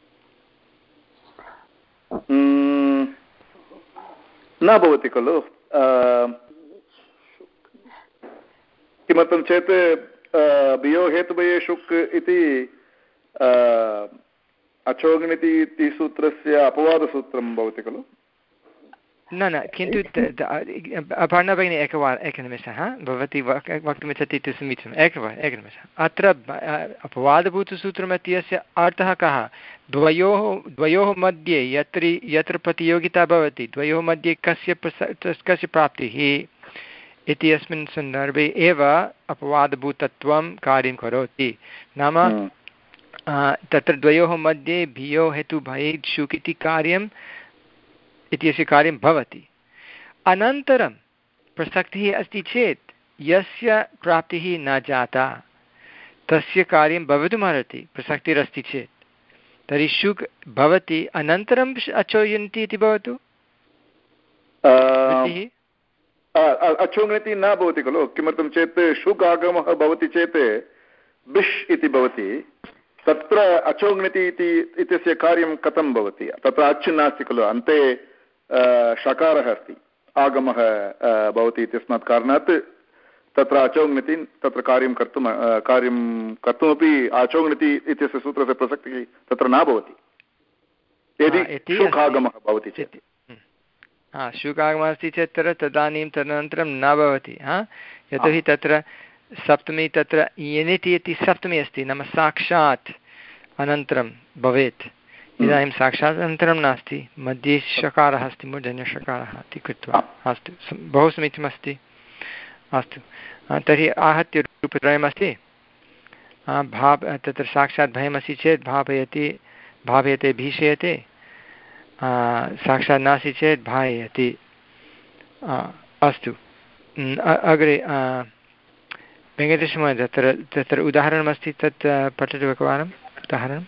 न भवति खलु। किमर्थं चेत् भियो हेतुभये शुक् इति अचोङ्निति इति सूत्रस्य अपवादसूत्रं भवति खलु। न न किन्तु अपर्णा भगिनी एकवारम् एकनिमेषः भवती वक्तुमिच्छति इति समीचीनम् एकवारम् एकनिमेषः अत्र अपवादभूतसूत्रम् इत्यस्य अर्थः कः द्वयोः द्वयोः मध्ये यत्र यत्र प्रतियोगिता भवति द्वयोः मध्ये कस्य कस्य प्राप्तिः इति अस्मिन् सन्दर्भे एव अपवादभूतत्वं कार्यं करोति नाम तत्र द्वयोः मध्ये भियो हेतुभये शुक् इति कार्यं इत्यस्य कार्यं भवति अनन्तरं प्रसक्तिः अस्ति चेत् यस्य प्राप्तिः न जाता तस्य कार्यं भवितुमर्हति प्रसक्तिरस्ति चेत् तर्हि शुक् भवति अनन्तरम् अचोयन्ति इति भवतु अचोङति न भवति खलु किमर्थं चेत् शुक् आगमः भवति चेत् बिष् इति भवति तत्र अचोङति इति इत्यस्य कार्यं कथं भवति तत्र अच् नास्ति खलु अन्ते षकारः अस्ति आगमः भवति इत्यस्मात् कारणात् तत्र अचोङति तत्र कार्यं कर्तुं कार्यं कर्तुमपि अचोङति इत्यस्य सूत्रस्य प्रसक्तिः तत्र न भवति यदि शुक् आगमः भवति चेत् हा शुक् आगमः अस्ति चेत् तदानीं तदनन्तरं न भवति हा यतोहि तत्र सप्तमी तत्र यनिति इति सप्तमी अस्ति नाम साक्षात् अनन्तरं भवेत् इदानीं साक्षात् अनन्तरं नास्ति मध्ये षकारः अस्ति मूर्धन्यषकारः इति कृत्वा अस्तु बहु समीचीनमस्ति अस्तु तर्हि आहत्य रूपत्रयमस्ति भाव तत्र साक्षात् भयमस्ति चेत् भावयति भावयते भीषयते साक्षात् नास्ति चेत् भाययति अस्तु अग्रे वेङ्कटेशमहोदय तत्र तत्र उदाहरणमस्ति तत् पठतु एकवारम् उदाहरणम्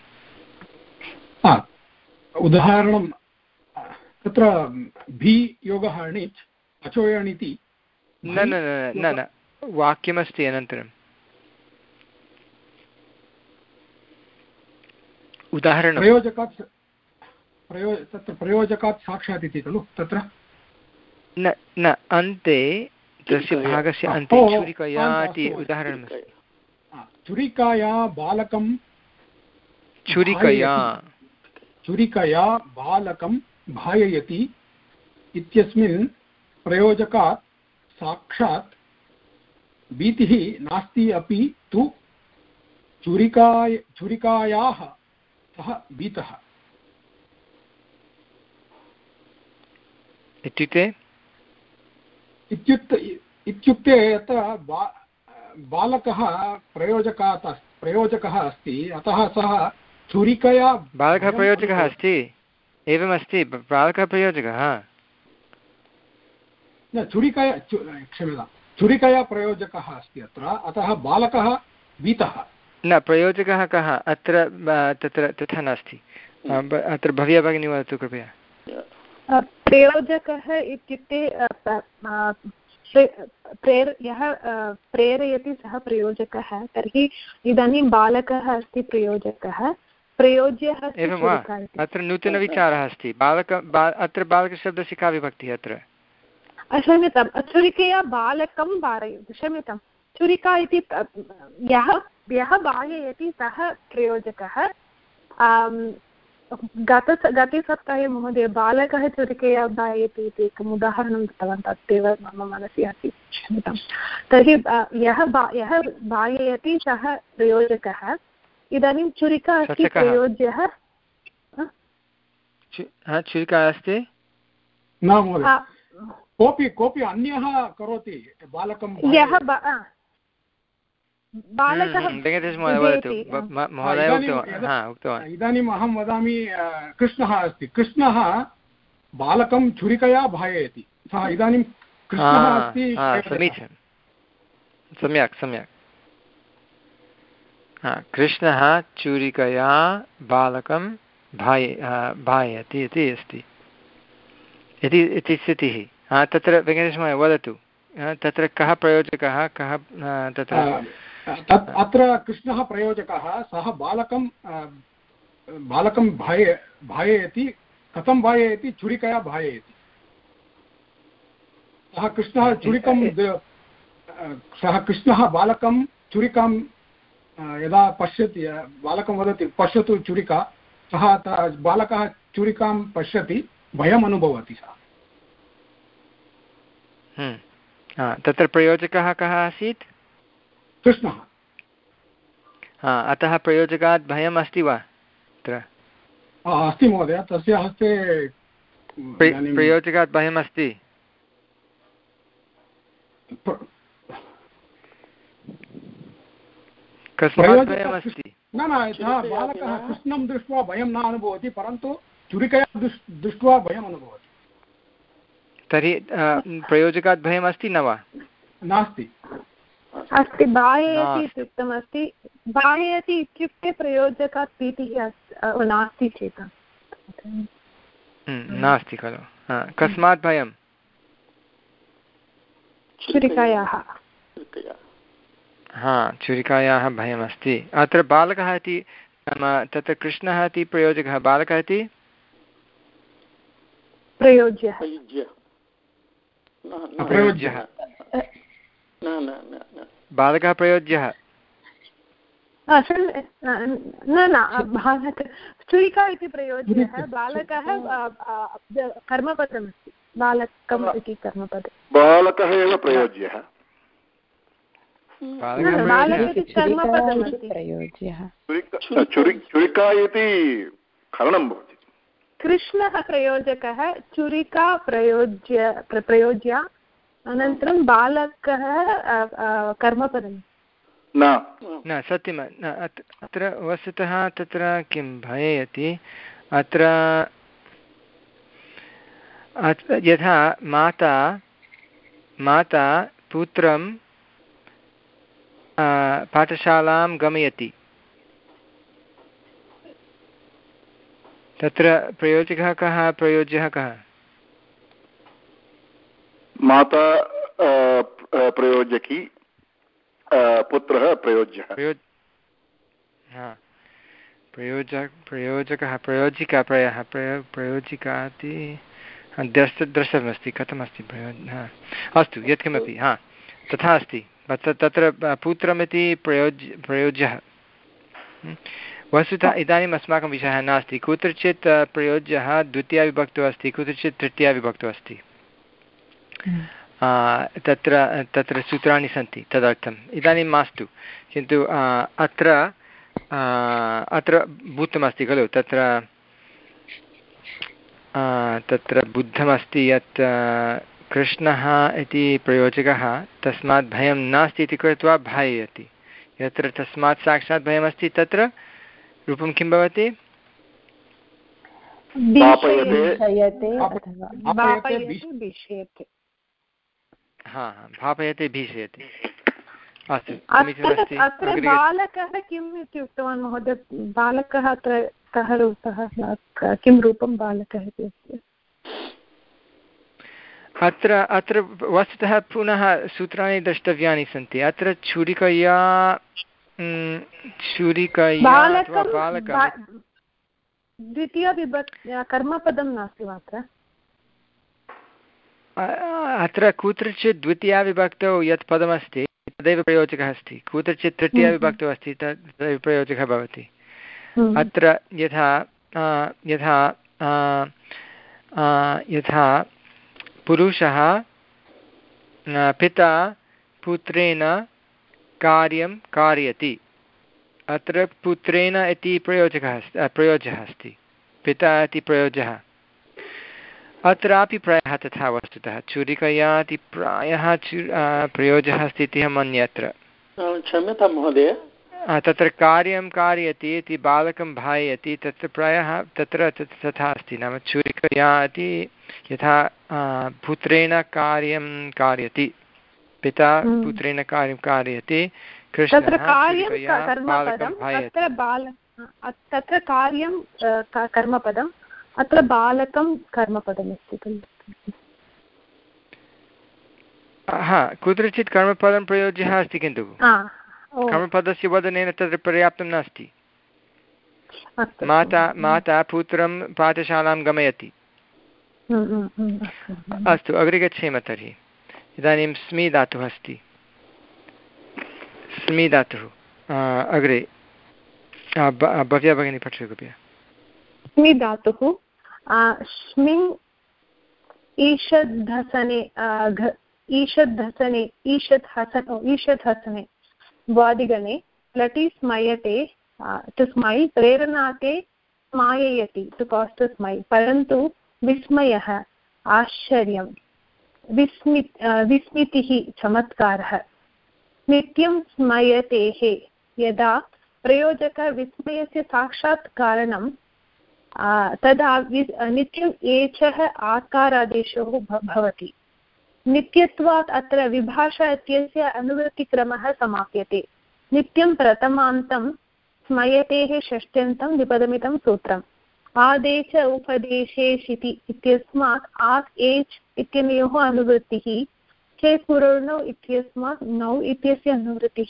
उदाहरणं तत्र भी योगः णिच् अचोयणिति न न न न वाक्यमस्ति अनन्तरम् उदाहरणं प्रयोजकात् प्रयो तत्र प्रयोजकात् साक्षात् इति खलु तत्र न न अन्ते तस्य भागस्य अन्ते छुरिकया इति उदाहरणमस्ति छुरिकाया बालकं छुरिकया छुरिकया बालकं भाययति इत्यस्मिन् प्रयोजकात् साक्षात् भीतिः नास्ति अपि तु छुरिकाय छुरिकायाः सः भीतः इत्युक्ते इत्युक्ते इत्युक्ते यत्र बा बालकः प्रयोजकात् प्रयोजकः अस्ति अतः सः छुरिकया बालकः प्रयोजकः अस्ति एवमस्ति बालकः प्रयोजकः न छुरिकया क्षम्यतां छुरिकया प्रयोजकः अस्ति अत्र अतः बालकः भीतः न प्रयोजकः कः अत्र तत्र तथा नास्ति अत्र भव्या भगिनी वदतु कृपया प्रयोजकः इत्युक्ते प्रेर यः प्रेरयति सः प्रयोजकः तर्हि इदानीं बालकः अस्ति प्रयोजकः प्रयोज्यः एवं वा अत्र नूतनविचारः अस्ति बालक अत्र बालकशब्दस्य का विभक्तिः अत्र क्षम्यताम् छुरिकया बालकं वारयति क्षम्यतां छुरिका इति यः यः वारयति सः प्रयोजकः गत गते सप्ताहे महोदय बालकः छुरिकया वारयति इति एकम् उदाहरणं दत्तवन्तः तदेव मम मनसि आसीत् क्षम्यतां तर्हि यः यः वारयति सः प्रयोजकः इदानीं छुरिका अस्ति प्रयोज्यः छुरिका अस्ति न महोदय कोऽपि कोऽपि अन्यः करोति बालकं यः बालकः इदानीम् अहं वदामि कृष्णः अस्ति कृष्णः बालकं छुरिकया भाययति सः इदानीं कृष्णः अस्ति समीचीनं सम्यक् सम्यक् कृष्णः छुरिकया बालकं भाय भाययति इति अस्ति इति स्थितिः तत्र वेङ्कटेशमहोदय वदतु तत्र कः प्रयोजकः कः तत्र अत्र कृष्णः प्रयोजकः सः बालकं बालकं भाय भाययति कथं भाययति छुरिकया भाययति सः कृष्णः छुरिकं सः कृष्णः बालकं छुरिकां यदा पश्यति बालकं वदति पश्यतु छुरिका, सः बालकः छुरिकां पश्यति भयम् अनुभवति सः तत्र प्रयोजकः कः आसीत्? कृष्णः। हा, अतः प्रयोजकात् भयम् अस्ति वा अत्र? अस्ति महोदय, तस्य हस्ते प्रयोजकात् भयम् अस्ति। कस्मात् भयम् अस्ति? न न यथा बालकः कृष्णं दृष्ट्वा भयं न अनुभवति, परन्तु छुरिकया दृष्ट्वा भयम् अनुभवति। तर्हि प्रयोजकात् भयम् अस्ति न वा? नास्ति। अस्ति, बाह्यति इत्युक्तमस्ति। बाह्यति इत्युक्ते प्रयोजकात् भीतिः नास्ति चेत् नास्ति खलु। कस्मात् भयं? छुरिकायाः। हा, छुरिकायाः भयमस्ति। अत्र बालकः इति नाम तत्र कृष्णः इति प्रयोजकः, बालकः इति प्रयोज्यः। प्रयोज्यः बालकः प्रयोज्यः न न छुरिका इति प्रयोज्यः, बालकः कर्मपदमस्ति। बालकम् इति कर्मपदं। बालकः एव प्रयोज्यः। छुरिका इति करणं भवति। कृष्णः प्रयोजकः, छुरिका प्रयोज्य प्रयोज्य, अनन्तरं बालकः कर्मपदं। न सत्यं न, अत्र वस्तुतः तत्र किं भयति अत्र यथा माता माता पुत्रं पाठशालां गमयति, तत्र प्रयोजकः कः? प्रयोज्यः कः? माता प्रयोजकी, पुत्रः प्रयोज्यः। प्रयोजक प्रयोजकः प्रयोजिका प्रयः प्रयो प्रयोजिका इति द्रष्ट द्रष्टव्यमस्ति कथमस्ति प्रयोज अस्तु यत्किमपि हा तथा अस्ति। तत्र पुत्रमिति प्रयोज् प्रयोज्यः वस्तुतः इदानीम् अस्माकं विषयः नास्ति। कुत्रचित् प्रयोज्यः द्वितीयाविभक्तौ अस्ति, कुत्रचित् तृतीयाविभक्तौ अस्ति। तत्र तत्र सूत्राणि सन्ति तदर्थम्। इदानीं मास्तु, किन्तु अत्र अत्र भूतमस्ति खलु, तत्र तत्र बुद्धमस्ति यत् कृष्णः इति प्रयोजकः, तस्मात् भयं नास्ति इति कृत्वा भाययति। यत्र तस्मात् साक्षात् भयमस्ति तत्र रूपं किं भवति? हा भापयते भीषयते। अस्तु, समीचीनमस्ति। अत्र बालकः किम् इति उक्तवान् महोदय? बालकः अत्र कः रूपः, किं रूपं बालकः इति अस्ति? अत्र अत्र वस्तुतः पुनः सूत्राणि द्रष्टव्यानि सन्ति। अत्र छुरिकया छुरिकया बालकः द्वितीयविभक्ति कर्मपदं नास्ति वा अत्र? अत्र कुत्रचित् द्वितीयाविभक्तौ यत् पदमस्ति तदेव प्रयोजकः अस्ति, कुत्रचित् तृतीयाविभक्तौ अस्ति तदेव प्रयोजकः भवति। अत्र यथा यथा यथा पुरुषः पिता पुत्रेण कार्यं कारयति, अत्र पुत्रेण इति प्रयोजकः अस्ति, प्रयोज्यः अस्ति, पिता इति प्रयोज्यः। अत्रापि प्रायः तथा वस्तुतः छुरिकया इति प्रायः प्रयोजः अस्ति इति अहं मन्ये। अत्र क्षम्यतां महोदय, तत्र कार्यं कारयति इति बालकं भाययति, तत्र प्रायः तत्र तथा अस्ति। नाम छुरिकया इति यथा पुत्रेण कार्यं कारयति, पिता पुत्रेण कार्यं कारयति, कृष्णः बालकं भाययति। तत्र कार्यं कर्मपदम्, अत्र बालकं कर्मपदमस्ति खलु? हा, कुत्रचित् कर्मपदं प्रयोज्यः अस्ति, किन्तु कर्मपदस्य वदनेन तत्र पर्याप्तं नास्ति। माता माता पुत्रं पाठशालां गमयति। अस्तु, अग्रे गच्छेम तर्हि। इदानीं स्मी धातुः अस्ति, स्मी धातुः अग्रे भव्या भगिनी पठतु कृपया। स्मी धातुः स्मिन् ईषद्धसने ईषद् हसने ईषत् हसन ईषत् हसने भ्वादिगणे लटि स्मयते टु स्मैल् प्रेरणाते स्माययति टु कास् टु स्मैल् परन्तु विस्मयः आश्चर्यं विस्मि विस्मितिः चमत्कारः नित्यं स्मयतेः यदा प्रयोजकः विस्मयस्य साक्षात् कारणं तदा नित्यम् एचः आकारादेशो भवति नित्यत्वात् अत्र विभाषा इत्यस्य अनुवृत्तिक्रमः समाप्यते नित्यं प्रथमान्तं स्मयतेः षष्ट्यन्तं द्विपदमिदं सूत्रम् आदेश उपदेशेषिति इत्यस्मात् आत् एच् इत्यनयोः अनुवृत्तिः चेत् पुरोर्णौ इत्यस्मात् नौ इत्यस्य अनुवृत्तिः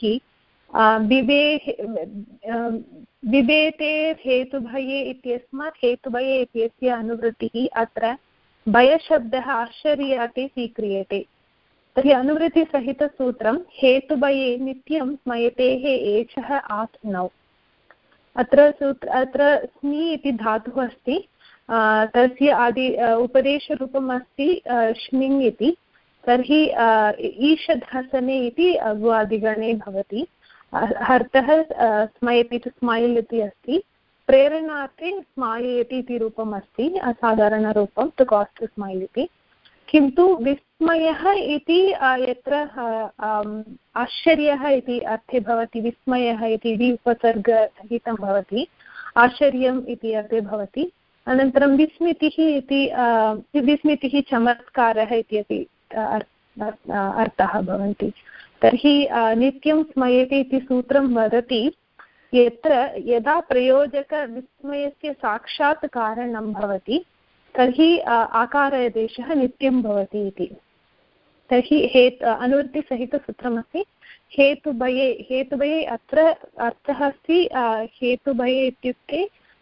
बिबेते हेतुभये इत्यस्मात् हेतुभये इत्यस्य अनुवृत्तिः अत्र भयशब्दः आश्चर्यार्थे स्वीक्रियते तर्हि अनुवृत्तिसहितसूत्रं हेतुभये नित्यं स्मयतेः एषः आत् नौ अत्र सूत्र अत्र स्मि इति धातुः अस्ति तस्य आदि उपदेशरूपम् अस्ति श्मिङ् इति तर्हि ईषद् हसने इति भ्वादिगणे भवति अर्थः स्मयति टु स्मैल् इति अस्ति प्रेरणार्थे स्माययति इति रूपम् अस्ति असाधारणरूपं टु कास् टु स्मैल् इति किन्तु विस्मयः इति यत्र आश्चर्यः इति अर्थे भवति विस्मयः इति वि उपसर्गसहितं भवति आश्चर्यम् इति अर्थे भवति अनन्तरं विस्मितिः इति विस्मितिः चमत्कारः इति अपि अर्थाः भवन्ति तर्हि नित्यं स्मयते इति सूत्रं वदति यत्र यदा प्रयोजकविस्मयस्य साक्षात् कारणं भवति तर्हि आकारादेशः नित्यं भवति इति तर्हि हेत् अनुवृत्तिसहितसूत्रमस्ति हेतुभये हेतुभये अत्र अर्थः अस्ति हेतुभये इत्युक्ते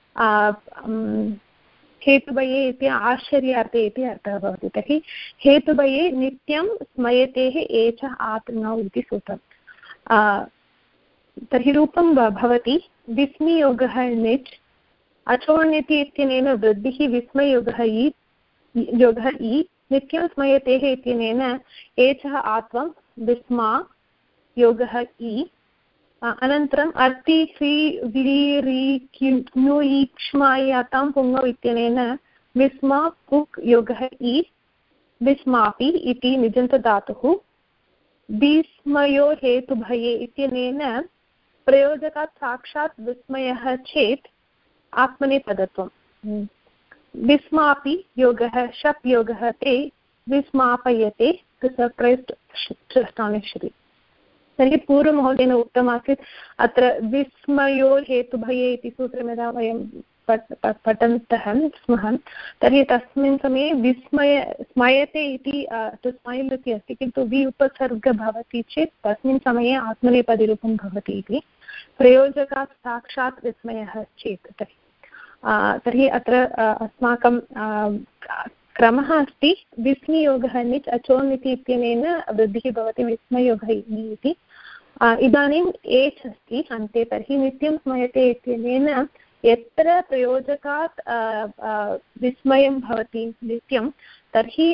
हेतुभये इति आश्चर्यार्थे इति अर्थः भवति तर्हि हेतुभये नित्यं स्मयतेः एचः आत् नौ इति सूत्रम् तर्हि रूपं भवति विस्मयोगः निच् अचोण्यति इत्यनेन वृद्धिः विस्मयोगः इ योगः इ नित्यं स्मयतेः इत्यनेन एचः आत्वं विस्मा योगः इ अनन्तरम् अर्ति ह्री व्ली रि क्नु ईक्ष्मायातां पुङ्गौ इत्यनेन विस्मा पुक् योगः इ विस्मापि इति निजन्तधातुः विस्मयो हेतुभये इत्यनेन प्रयोजकात् साक्षात् विस्मयः चेत् आत्मनेपदत्वं विस्मापि योगः शप् योगः ते विस्मापयते टु सर्प्रैस्ड् टु अस्टानिश्ड तर्हि पूर्वमहोदयेन उक्तमासीत् अत्र विस्मयो हेतुभये इति सूत्रं यदा वयं पठ पठन्तः स्मः तर्हि तस्मिन् समये विस्मय स्मयते इति टु स्मैल् इति अस्ति किन्तु वि उपसर्ग भवति चेत् तस्मिन् समये आत्मनेपदिरूपं भवति इति प्रयोजकात् साक्षात् विस्मयः चेत् तर्हि तर्हि अत्र अस्माकं क्रमः अस्ति विस्मयोगः निच् अचोन्निति इत्यनेन वृद्धिः भवति विस्मयोगः इति इदानीम् एच् अस्ति अन्ते तर्हि नित्यं स्मयते इत्यनेन यत्र प्रयोजकात् विस्मयं भवति नित्यं तर्हि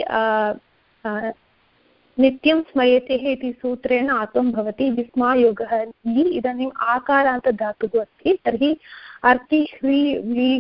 नित्यं स्मयतेः इति सूत्रेण आत्वं भवति विस्मायोगः इ इदानीम् आकारान्तधातुः अस्ति तर्हि अर्ति ह्री व्ली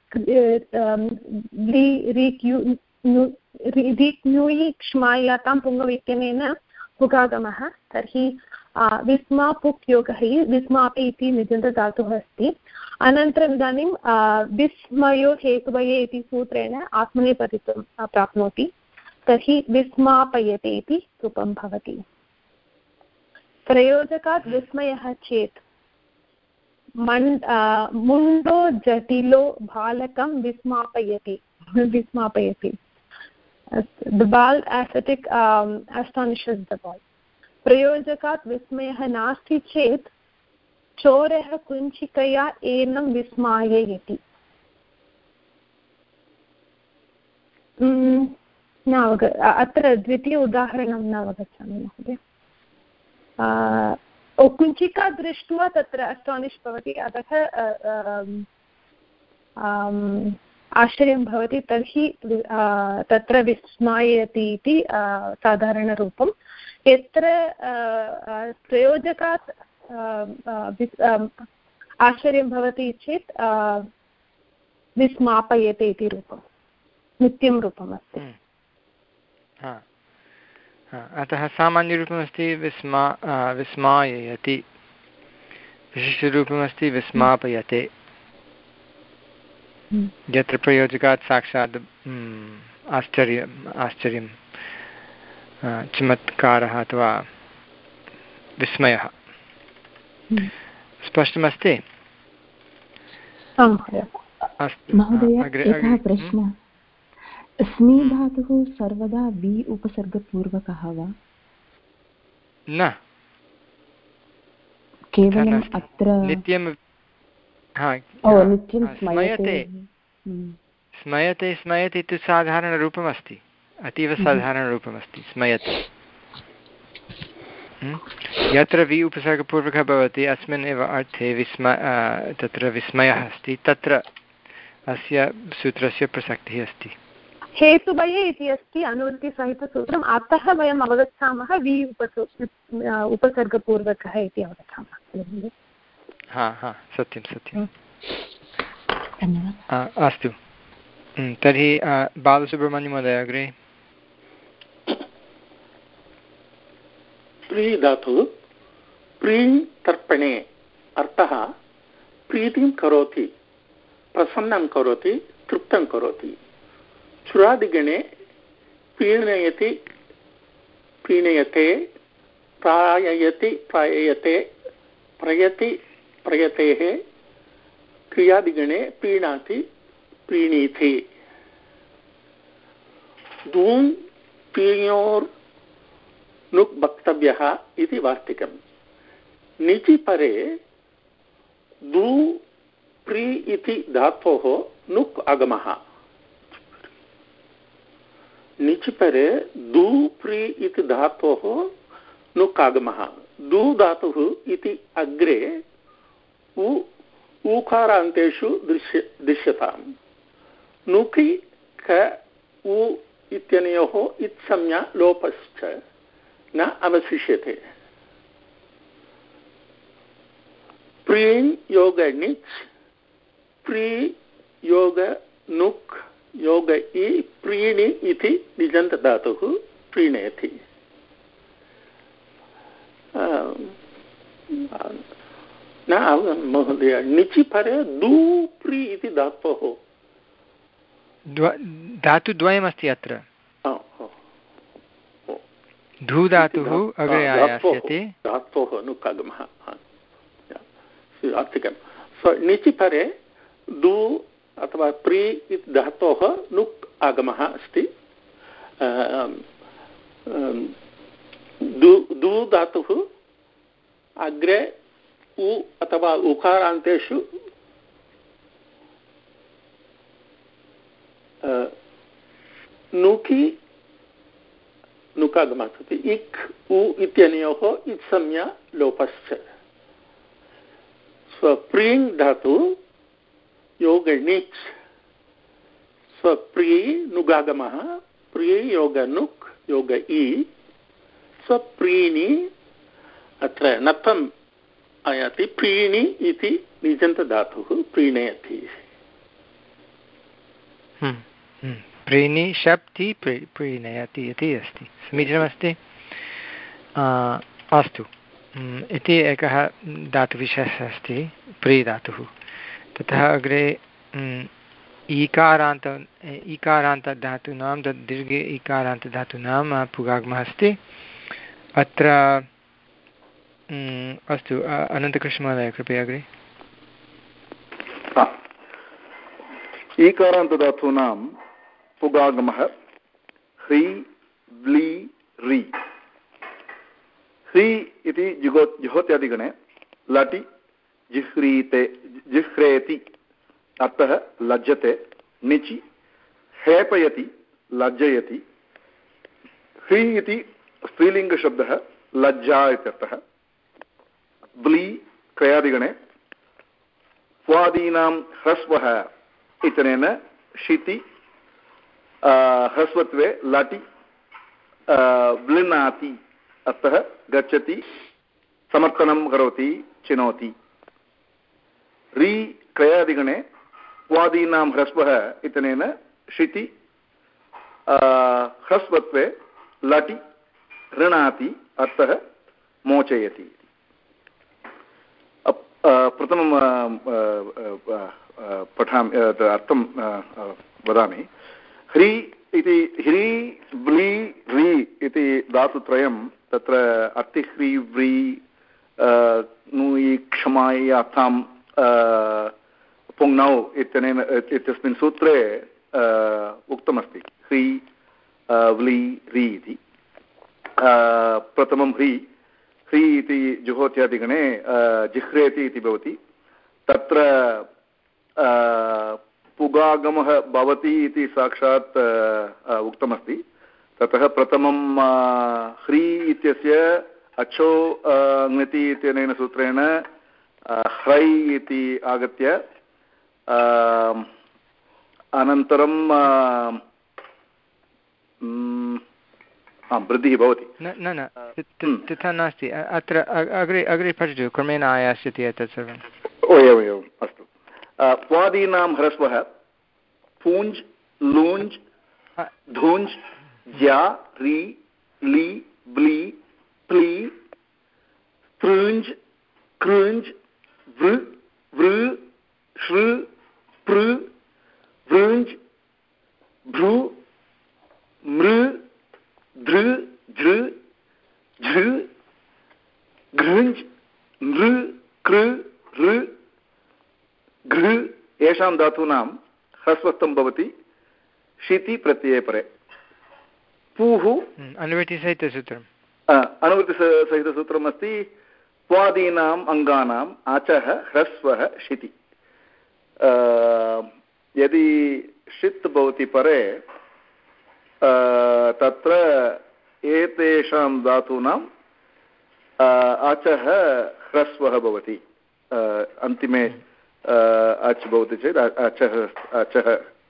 व्ली रि क्यु रि क्नुयि क्ष्मायातां पुङ्गौ इत्यनेन पुगागमः तर्हि विस्मा पुक् योगः इ विस्मापि इति निजन्तधातुः अस्ति अनन्तरम् इदानीं विस्मयो हेतुभये इति सूत्रेण आत्मनेपदित्वं प्राप्नोति तर्हि विस्मापयते इति रूपं भवति प्रयोजकात् विस्मयः चेत् मण् मुण्डो जटिलो बालकं विस्मापयति विस्मापयति the ball ascetic um, astonishes the ball प्रयोजकात् विस्मयः नास्ति चेत् चोरः कुञ्चिकया एनं विस्माययति न अवग अत्र द्वितीय उदाहरणं न अवगच्छामि महोदय कुञ्चिका दृष्ट्वा तत्र अस्टानिश् भवति अतः आश्चर्यं भवति तर्हि तत्र विस्मायति इति साधारणरूपं। यत्र प्रयोजकात् आश्चर्यं भवति चेत् विस्मापयते इति रूपं, नित्यं रूपमस्ति। अतः सामान्यरूपमस्ति विस्मा विस्माययति, विशिष्टरूपमस्ति विस्मापयते। यत्र प्रयोजकात् साक्षात् आश्चर्यम् आश्चर्यं चमत्कारः अथवा विस्मयः। स्पष्टमस्ति? महोदय, एकः प्रश्नः। स्मी धातुः सर्वदा वि उपसर्गपूर्वकः वा? न, केवलम् अत्र नित्यं स्मयते स्मयते स्मयते इति साधारणरूपमस्ति, अतीव साधारणरूपमस्ति स्मयते। यत्र वि उपसर्गपूर्वकः भवति अस्मिन् एव अर्थे विस्म तत्र विस्मयः अस्ति, तत्र अस्य सूत्रस्य प्रसक्तिः अस्ति। हेतुभये इति अस्ति अनुवृत्तिसहितसूत्रम्, अतः वयम् अवगच्छामः वि उपस उपसर्गपूर्वकः इति अवगच्छामः। हा हा सत्यं सत्यं। अस्तु, तर्हि बालसुब्रह्मण्यमहोदय अग्रे। प्री धातु प्रीं तर्पणे अर्थः प्रीतिं करोति, प्रसन्नं करोति, तृप्तं करोति। चुरादिगणे प्रीणयति प्रीणयते, प्राययति प्राययते, प्रयति प्रयतेः। क्रियादिगणे प्रीणाति प्रीणीति। दून् प्रीणोर् नुक् वक्तव्यः इति वार्तिकम्। निचि परे दू प्री इति धातोः नुक् आगमः। निचि परे दू प्री इति धातोः नुक् आगमः। दू धातुः इति अग्रे उ ऊकारान्तेषु दृश्य दृश्यताम्। नुकि क उ इत्यनयोः इत्संज्ञा लोपश्च न अवशिष्यते। प्रीन् योग निच्, प्री योग नुक् योग इ प्रीणि इति निजन्तधातुः प्रीणयति। न महोदय, निचि परे दू प्री इति धातोः धातुद्वयमस्ति अत्र। धू धातुः अग्रे आयास्यते, धातोः नुक् आगमः आर्थिकं। सो निचि परे दू अथवा प्री इति धातोः नुक् आगमः अस्ति। दू धातुः अग्रे उ अथवा उकारान्तेषु नुकि नुकागमः अस्ति। इक् उ इत्यनयोः इत्संज्ञा लोपश्च। स्वप्रीङ् धातु योग णिच्, स्वप्री नुगागमः, प्री योग नुक् योग इ, स्वप्रीणि अत्र नत्वम् आयाति। प्रीणि इति निजन्तधातुः प्रीणयति। प्रीणि शप्ति प्रीणयति इति अस्ति। समीचीनमस्ति। अस्तु, इति एकः धातुविशेषः अस्ति प्री धातुः। ततः अग्रे ईकारान्त ईकारान्तधातूनां दीर्घे ईकारान्तधातूनां पुगागमः अस्ति अत्र। अस्तु, अनन्तकृष्णमहोदय कृपया अग्रे। ईकारान्तधातूनां पुगागमः ह्री व्ली रि। ह्री इति जुगो जुहोत्यादिगणे लटि जिह्रीते जिह्रेति अर्थः लज्जते। निचि हेपयति लज्जयति। ह्री इति स्त्रीलिङ्गशब्दः लज्जा इत्यर्थः। ब्ली क्रियादिगणे स्वादीनां ह्रस्वः इत्यनेन शिति ह्रस्वत्वे लटि व्लिनाति अर्थः गच्छति समर्थनं करोति चिनोति। री क्रयादिगणे क्वादीनां ह्रस्वः इत्यनेन शिति ह्रस्वत्वे लटि ऋणाति अर्थः मोचयति। प्रथमं पठामि अर्थं वदामि। ह्री इति ह्री व्ली री इति धातुत्रयं तत्र अतिह्री व्री नुयि क्षमाय अर्थां पुङ्नौ इत्यनेन इत्यस्मिन् सूत्रे उक्तमस्ति ह्री व्ली री इति। प्रथमं ह्री ह्री इति जुहोत्यादिगणे जिह्रेति इति भवति। तत्र पुगागमः भवति इति साक्षात् उक्तमस्ति। ततः प्रथमं ह्री इत्यस्य अचो ङति इत्यनेन सूत्रेण ह्रै इति आगत्य अनन्तरं वृद्धिः भवति। न न तथा नास्ति। अत्र अग्रे अग्रे पठतु, क्रमेण आयास्यति एतत् सर्वम्। ओ एवम् एवम् अस्तु। क्वादीनां ह्रस्वः पूञ्ज् लूञ्ज् धूञ्ज् ज्या री ली ब्ली प्ली तृञ्ज् कृञ्ज् वृ वृ श्रृ पृ वृञ्ज् भ्रू मृ धृ झृ झृ घृञ्ज् नृ कृ ऋ घृ येषां धातूनां ह्रस्वस्थं भवति शिति प्रत्यये परे। पूः अनुवृत्तिसहितसूत्रम् अनुवृत्तिसहितसूत्रम् अस्ति। क्वादीनाम् अङ्गानाम् अचः ह्रस्वः शिति। यदि षित् भवति परे तत्र एतेषां धातूनां अचः ह्रस्वः भवति। अन्तिमे अच् भवति चेत् अचः अचः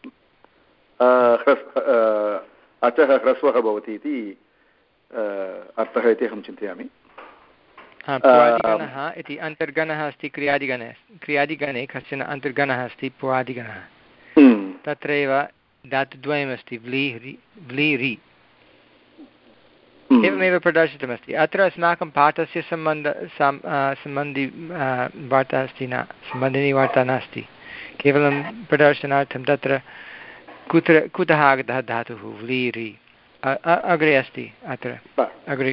अचः ह्रस्वः भवति इति अर्थः इति अहं चिन्तयामि। पुवादिगणः इति अन्तर्गणः अस्ति क्रियादिगणे। क्रियादिगणे कश्चन अन्तर्गणः अस्ति पुवादिगणः। तत्रैव धातुद्वयमस्ति व्ली रि व्ली रि। एवमेव प्रदर्शितमस्ति। अत्र अस्माकं पाठस्य सम्बन्ध सम्बन्धि वार्ता अस्ति न, सम्बन्धिनी वार्ता नास्ति, केवलं प्रदर्शनार्थं तत्र कुत्र कुतः आगतः धातुः व्ली रि। अग्रे अस्ति अत्र अग्रे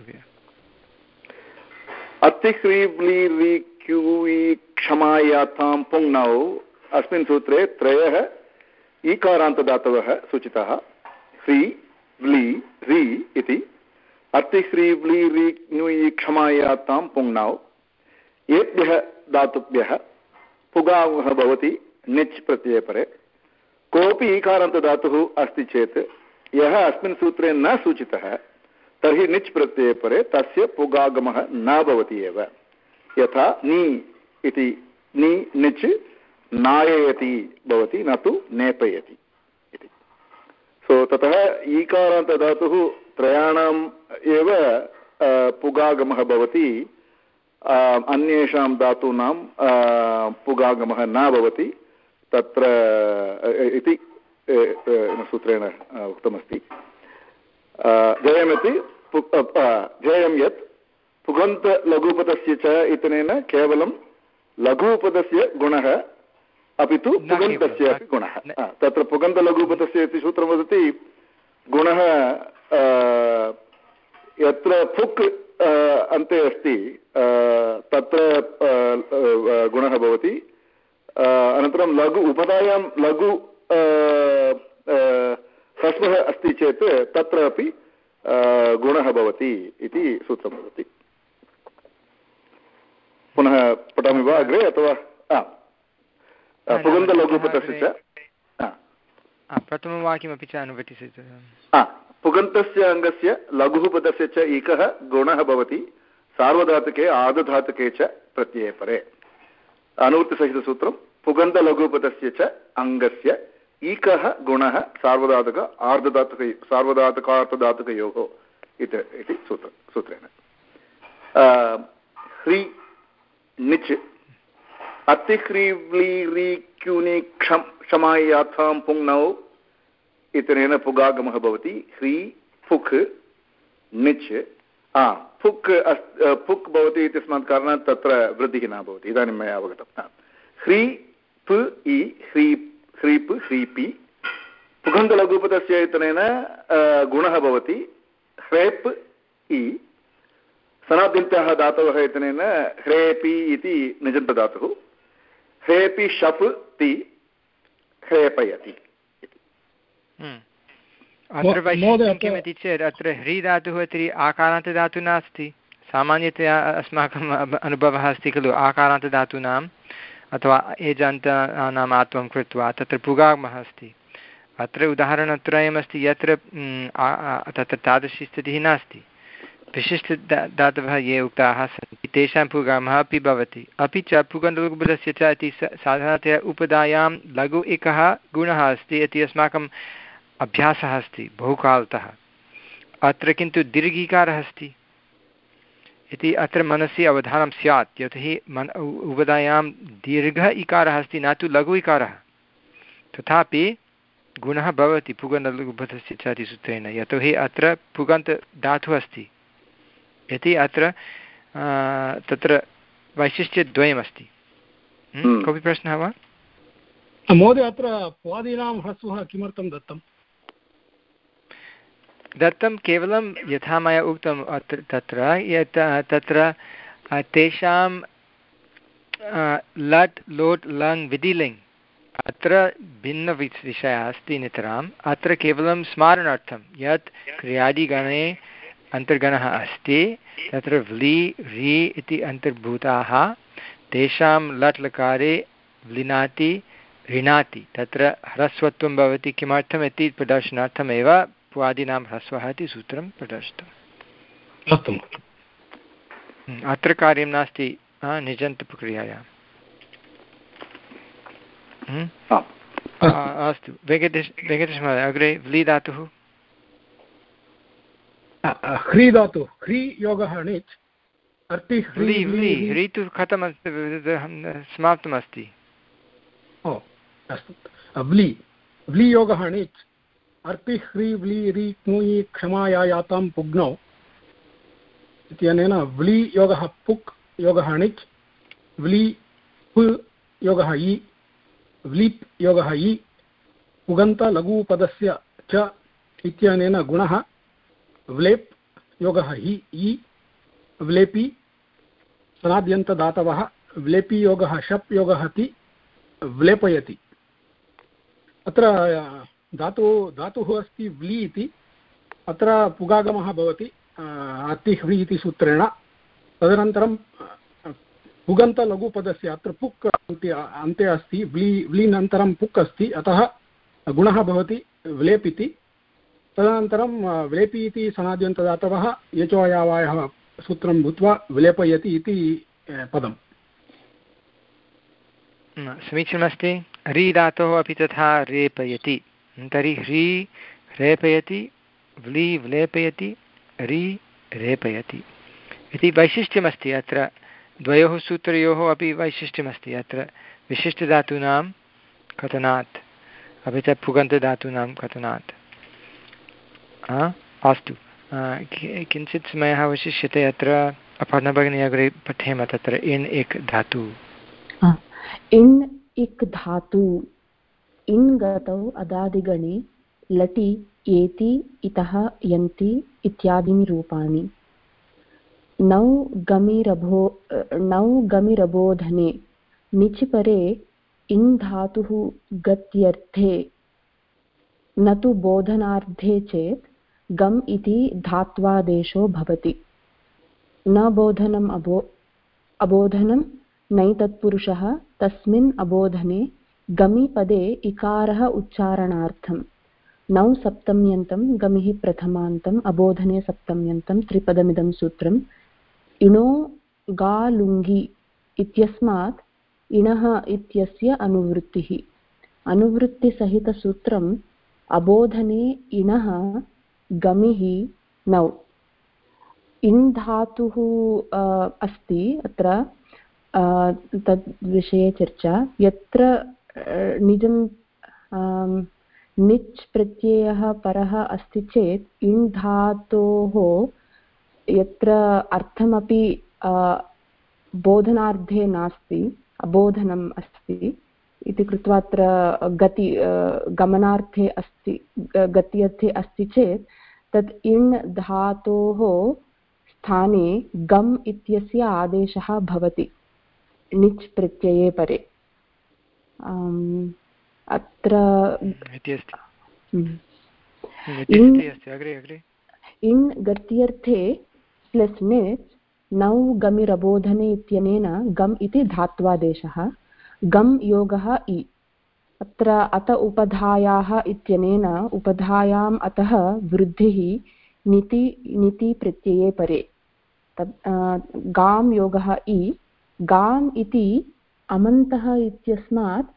अतिह्री व्ली रि क्यूयि क्षमायातां पुङ्नौ अस्मिन् सूत्रे त्रयः ईकारान्तदातवः सूचिताः ह्री व्ली रि इति। अतिह्री व्ली रि ञुयि क्षमायातां पुङ्नौ एभ्यः धातुभ्यः पुगावः भवति निच् प्रत्यये परे। कोऽपि ईकारान्तदातुः अस्ति चेत् यः अस्मिन् सूत्रे न सूचितः तर्हि निच् प्रत्यये परे तस्य पुगागमः न भवति एव। यथा नी इति नी निच् नाययति भवति, न तु नेपयति इति। सो ततः ईकारान्तधातुः त्रयाणाम् एव पुगागमः भवति, अन्येषां धातूनां पुगागमः न भवति तत्र इति सूत्रेण उक्तमस्ति। जयमिति ध्येयं यत् पुगन्तलघुपदस्य च इत्यनेन केवलं लघुपदस्य गुणः अपि तु पुगन्तस्य अपि गुणः। तत्र पुगन्तलघुपदस्य इति सूत्रं वदति गुणः यत्र फुक् अन्ते अस्ति तत्र गुणः भवति। अनन्तरं लघु उपधायां लघु ह्रस्वः अस्ति चेत् तत्र अपि गुणः भवति इति सूत्रं भवति। पुनः पठामि वा अग्रे अथवा पुगन्तलघुपदस्य च प्रथमं वाक्यमपि च अनुवृत्तिः। पुगन्तस्य अङ्गस्य लघुः पदस्य च एकः गुणः भवति सार्वधातुके आर्धधातुके च प्रत्यये परे। अनुवृत्तिसहितसूत्रं पुगन्तलघुपदस्य च अङ्गस्य ईकः गुणः सार्वधातुक आर्धधातुक सार्वधातुकार्थधातुकयोः इति सूत्र सूत्रेण ह्री निच् अतिह्रीव्लीरीक्यूनि क्षम क्षमायाथां पुङ्नौ इत्यनेन पुगागमः भवति ह्री फुक् निच् फुक् फुक् भवति इत्यस्मात् कारणात् तत्र वृद्धिः न भवति इदानीं मया अवगतं ह्री प इ ह्री ह्रीप् ह्रीपि पुगन्तलघुपदस्य इत्यनेन गुणः भवति ह्रेप् इ सनाद्यन्त्याः धातवः इत्यनेन ह्रेपि इति निजन्तधातुः ह्रेपि शप् ति ह्रेपयति अत्र वैशिष्ट्यं किमिति चेत् अत्र ह्री धातुः तर्हि आकारान्तधातुः नास्ति सामान्यतया अस्माकम् अनुभवः अस्ति खलु आकारान्तधातूनाम् अथवा एजान्तानाम् आत्वं कृत्वा तत्र पुगागमः अस्ति अत्र उदाहरणत्रयमस्ति यत्र तत्र तादृशी स्थितिः नास्ति विशिष्टधातवः ये उक्ताः सन्ति तेषां पुगागमः अपि भवति अपि च पुगन्तलघुपदस्य च इति साधारणतया उपधायां लघु एकः गुणः अस्ति इति अस्माकं अभ्यासः अस्ति बहुकालतः अत्र किन्तु दीर्घीकारः अस्ति इति अत्र मनसि अवधानं स्यात् यतोहि मन उपधायां दीर्घ इकारः अस्ति न तु लघु इकारः तथापि गुणः भवति पुगन्तलघुपदस्य च इति सूत्रेण यतोहि अत्र पुगन्तधातुः अस्ति इति अत्र तत्र वैशिष्ट्यद्वयमस्ति कोऽपि प्रश्नः वा महोदय अत्र पुवादीनां ह्रस्वः किमर्थं दत्तं दत्तं केवलं यथा मया उक्तम् अत्र तत्र यत् तत्र तेषां लट् लोट् लङ् विधिलिङ् अत्र भिन्नविषयः अस्ति नितराम् अत्र केवलं स्मारणार्थं यत् क्रियादिगणे अन्तर्गणः अस्ति तत्र व्लि रि इति अन्तर्भूताः तेषां लट् लकारे व्लिनाति ऋणाति तत्र ह्रस्वत्वं भवति किमर्थम् इति प्रदर्शनार्थमेव पुवादीनां ह्रस्वः इति सूत्रं प्रदर्शितम् अस्तु अत्र कार्यं नास्ति निजन्तप्रक्रियायाम् अस्तु वेङ्कटेश वेङ्कटेशमहोदय अग्रे व्ली धातुः ह्री धातु ह्री योगः णिच् अर्ति व्ली व्ली ह्री तु कथमस्ति समाप्तमस्ति ओ अस्तु व्ली व्ली योगः णिच् अर्ति ह्री व्ली रि क्नुयि क्षमायायातां पुग्नौ इत्यनेन व्ली योगः पुक् योगः णिच् व्ली पु योगः इ व्लीप् योगः इ पुगन्तलघुपदस्य च इत्यनेन गुणः व्लेप् योगः हि इ व्लेपि सनाद्यन्तधातवः व्लेपि योगः शप् योगः ति व्लेपयति अत्र धातु धातुः अस्ति व्ली इति अत्र पुगागमः भवति अतिह्वी इति सूत्रेण तदनन्तरं पुगन्तलघुपदस्य अत्र पुक् अन्ते अन्ते अस्ति व्ली व्लीनन्तरं पुक् अस्ति अतः गुणः भवति व्लेप् इति तदनन्तरं व्लेपि इति सनाद्यन्तधातवः यचोयावायः सूत्रं भूत्वा विलेपयति इति पदम् समीचीनमस्ति ह्री धातोः अपि तथा रेपयति तर्हि ह्री रेपयति व्ली व्लेपयति ह्री रेपयति इति वैशिष्ट्यमस्ति अत्र द्वयोः सूत्रयोः अपि वैशिष्ट्यमस्ति अत्र विशिष्टधातूनां कथनात् अपि च पुगन्तधातूनां कथनात् अस्तु किञ्चित् समयः अवशिष्यते अत्र अपर्णा भगिनी अग्रे पठेम तत्र इन् इक् धातु इन् इक् धातु इन् गतौ अदादिगणे लटि एति इतः यन्ति इत्यादीनि रूपाणि नौ गमिरभो नौ गमिरबोधने निचि परे इन् धातुः गत्यर्थे न तु बोधनार्धे चेत् गम् इति धात्वादेशो भवति न बोधनम् अबो अबोधनं नैतत्पुरुषः तस्मिन् अबोधने गमि पदे इकारः उच्चारणार्थं नौ सप्तम्यन्तं गमिः प्रथमान्तम् अबोधने सप्तम्यन्तं त्रिपदमिदं सूत्रम् इणो गालुङ्गि इत्यस्मात् इणः इत्यस्य अनुवृत्तिः अनुवृत्तिसहितसूत्रम् अबोधने इणः गमिः नौ। इण् धातुः अस्ति अत्र, तद् विषये चर्चा। यत्र निजं निच् प्रत्ययः परः अस्ति चेत् इण् धातोः यत्र अर्थमपि बोधनार्धे नास्ति, अबोधनम् अस्ति इति कृत्वा अत्र गति गमनार्थे अस्ति, गत्यर्थे अस्ति चेत् तत् इण् धातोः स्थाने गम् इत्यस्य आदेशः भवति निच् प्रत्यये परे। अत्र इण् गत्यर्थे प्लस् निच् नौ गमिरबोधने इत्यनेन गम् इति धात्वादेशः, गम् योगः इ। अत्र अत उपधायाः इत्यनेन उपधायाम् अतः वृद्धिः निति निति प्रत्यये परे। तत् गाम् योगः इ। गाम् इति अमन्तः इत्यस्मात्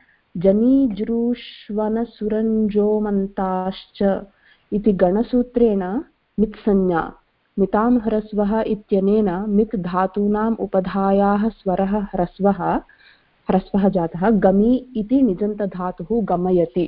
जनीजृष्वनसुरञ्जोमन्ताश्च इति गणसूत्रेण मित्संज्ञा मितां ह्रस्वः इत्यनेन मित् धातूनाम् उपधायाः स्वरः ह्रस्वः ह्रस्वः जातः, गमि इति निजन्तधातुः गमयति।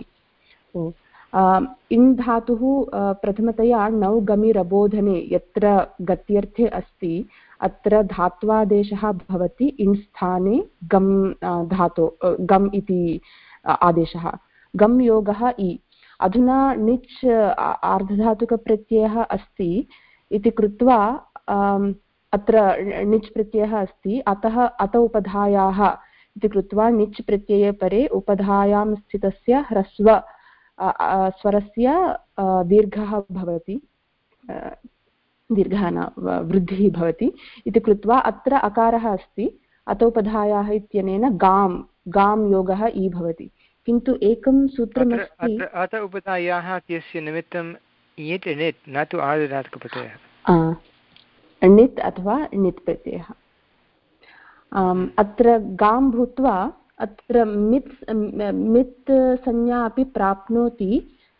इण् धातुः प्रथमतया नौ गमिरबोधने यत्र गत्यर्थे अस्ति अत्र धात्वादेशः भवति, इण् स्थाने गम् धातु गम् इति आदेशः, गम् योगः इ। अधुना निच् आर्धधातुकप्रत्ययः अस्ति इति कृत्वा अत्र निच् प्रत्ययः अस्ति, अतः अत उपधायाः इति कृत्वा निच् प्रत्यये परे उपधायां स्थितस्य ह्रस्व स्वरस्य दीर्घः भवति, दीर्घः न वृद्धिः भवति इति कृत्वा अत्र अकारः अस्ति, अतोपधायाः इत्यनेन गाम् गाम् योगः इ भवति। किन्तु एकं सूत्रमस्ति, अत उपधायाः इत्यस्य निमित्तं इत् नित् न तु आर्धधातुकप्रत्ययः, नित् अथवा नित् प्रत्ययः। अत्र गाम् भूत्वा अत्र मित् मित् संज्ञा अपि प्राप्नोति,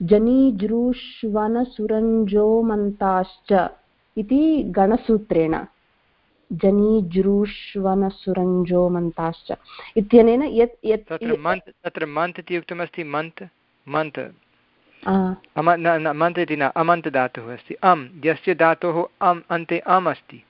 जनीजृष्वनसुरञ्जोमन्ताश्च इति गणसूत्रेण, जनीजृष्वनसुरञ्जोमन्ताश्च इत्यनेन यत् यत् तत्र मन्त् इति उक्तमस्ति, मन्त् मन्त् मन्त् इति न, अमन्त् धातुः अस्ति, अम्, यस्य धातोः अम् अन्ते अम् अस्ति।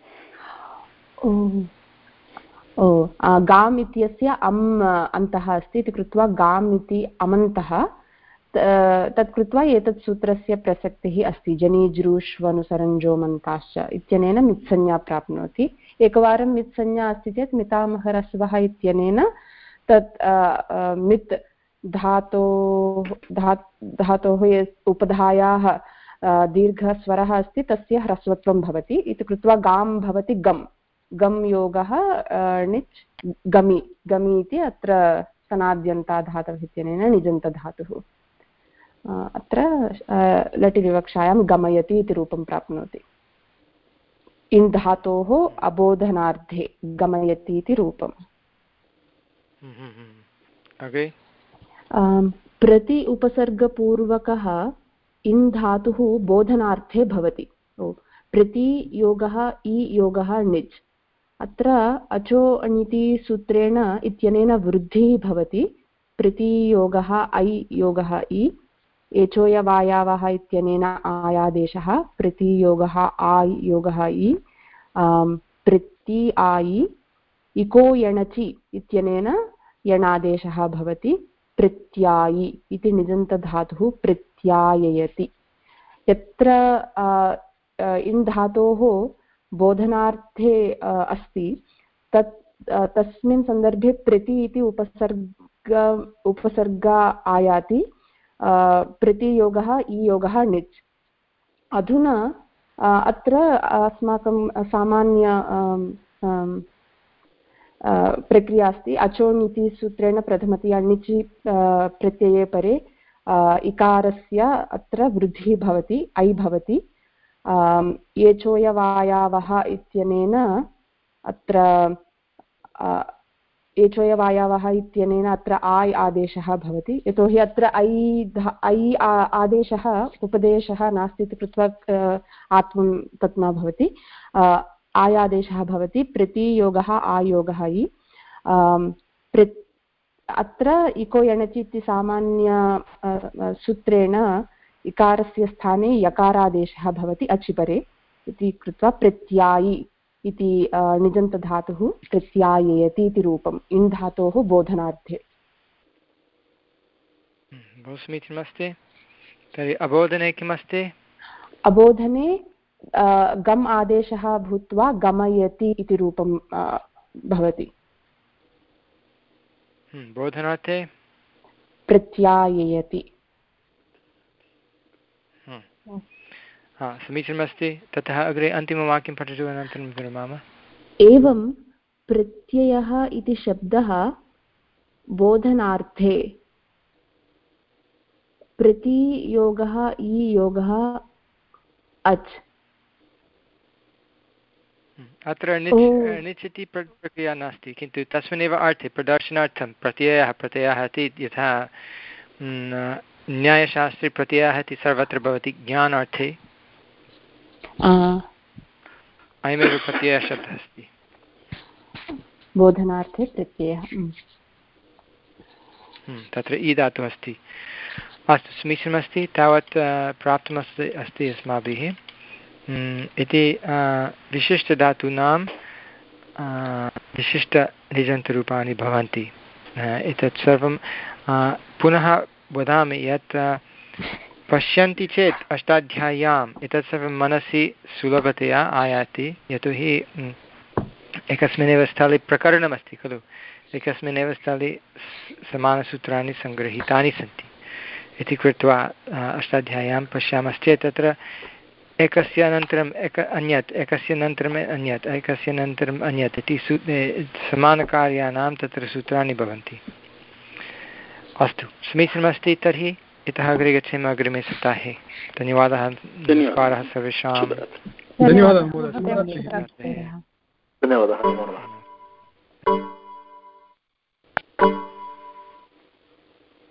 ओ गाम् इत्यस्य अम् अन्तः अस्ति इति कृत्वा गाम् इति अमन्तः, तत् कृत्वा एतत् सूत्रस्य प्रसक्तिः अस्ति, जनीजृष्वनुसरञ्जोमन्ताश्च इत्यनेन मित्संज्ञा प्राप्नोति। एकवारं मित्संज्ञा अस्ति चेत् मितामहरस्वः इत्यनेन तत् मित् धातोः धा धातोः उपधायाः दीर्घस्वरः अस्ति तस्य ह्रस्वत्वं भवति इति कृत्वा गाम् भवति गम्, गम् योगः णिच् गमि, गमि इति अत्र सनाद्यन्ताधातवः इत्यनेन निजन्तधातुः अत्र लटिविवक्षायां गमयति इति रूपं प्राप्नोति। इन् धातोः अबोधनार्धे गमयति इति रूपम्। प्रति उपसर्गपूर्वकः इन् धातुः बोधनार्थे भवति। प्रति योगः इ योगः णिच्, अत्र अचो अणिति सूत्रेण इत्यनेन वृद्धिः भवति, प्रतियोगः ऐ योगः इ, एचोयवायावः इत्यनेन आयादेशः, प्रतियोगः आय् योगः इ, प्रति आयि, इको यणचि इत्यनेन यणादेशः भवति, प्रत्यायि इति निजन्तधातुः प्रत्याययति। यत्र इन् धातोः बोधनार्थे अस्ति तत् तस्मिन् सन्दर्भे प्रति इति उपसर्ग उपसर्ग आयाति, प्रतियोगः ईयोगः णिच्। अधुना अत्र अस्माकं सामान्य प्रक्रिया अस्ति, अचोन् इति सूत्रेण प्रथमतया णिचि प्रत्यये परे इकारस्य अत्र वृद्धिः भवति, ऐ भवति। एचोयवायावः इत्यनेन अत्र एचोयवायावः इत्यनेन अत्र आय् आदेशः भवति, यतोहि अत्र ऐ ऐ आदेशः उपदेशः नास्ति इति कृत्वा आत्मं तत् न भवति। आय् आदेशः भवति, प्रतियोगः आयोगः इ। अत्र इको यणचि इति सामान्य सूत्रेण इकारस्य स्थाने यकारादेशः भवति अचिपरे इति कृत्वा प्रत्यायि इति निजन्तधातुः प्रत्याययति इति रूपम् इन् धातोः बोधनार्थे। बहु समीचीनमस्ति। तर्हि अबोधने किमस्ति? अबोधने गम् आदेशः भूत्वा गमयति इति रूपं भवति। बोधनार्थे प्रत्याययति। हा, समीचीनमस्ति। ततः अग्रे अन्तिमवाक्यं पठतु, अनन्तरं विरमामः। एवं प्रत्ययः इति शब्दः बोधनार्थे प्रतियोगः इ योगः अच्। अत्र णिच् णिच् इति प्रक्रिया नास्ति, किन्तु तस्मिन्नेव अर्थे प्रदर्शनार्थं प्रत्ययः प्रत्ययः इति यथा न्यायशास्त्रे प्रत्ययः इति सर्वत्र भवति ज्ञानार्थे, अयमेव प्रत्ययशब्दः अस्ति बोधनार्थे प्रत्ययः। तत्र ई धातुः अस्ति। अस्तु, समीचीनमस्ति। तावत् प्राप्तमस्ति अस्ति अस्माभिः इति विशिष्टधातूनां विशिष्टनिजन्तरूपाणि भवन्ति। एतत् सर्वं पुनः वदामि यत् पश्यन्ति चेत् अष्टाध्याय्याम् एतत् सर्वं मनसि सुलभतया आयाति, यतोहि एकस्मिन्नेव स्थले प्रकरणमस्ति खलु, एकस्मिन्नेव स्थले समानसूत्राणि सङ्गृहीतानि सन्ति इति कृत्वा अष्टाध्याय्यां पश्यामश्चेत् तत्र एकस्य अनन्तरम् एक अन्यत् एकस्य अनन्तरम् अन्यत् एकस्य अनन्तरम् अन्यत् इति सू समानकार्याणां तत्र सूत्राणि भवन्ति। अस्तु, समीचीनमस्ति। तर्हि इतः अग्रे गच्छेम अग्रिमे सप्ताहे। धन्यवादः। नमस्कारः सर्वेषां। धन्यवादः। धन्यवादः।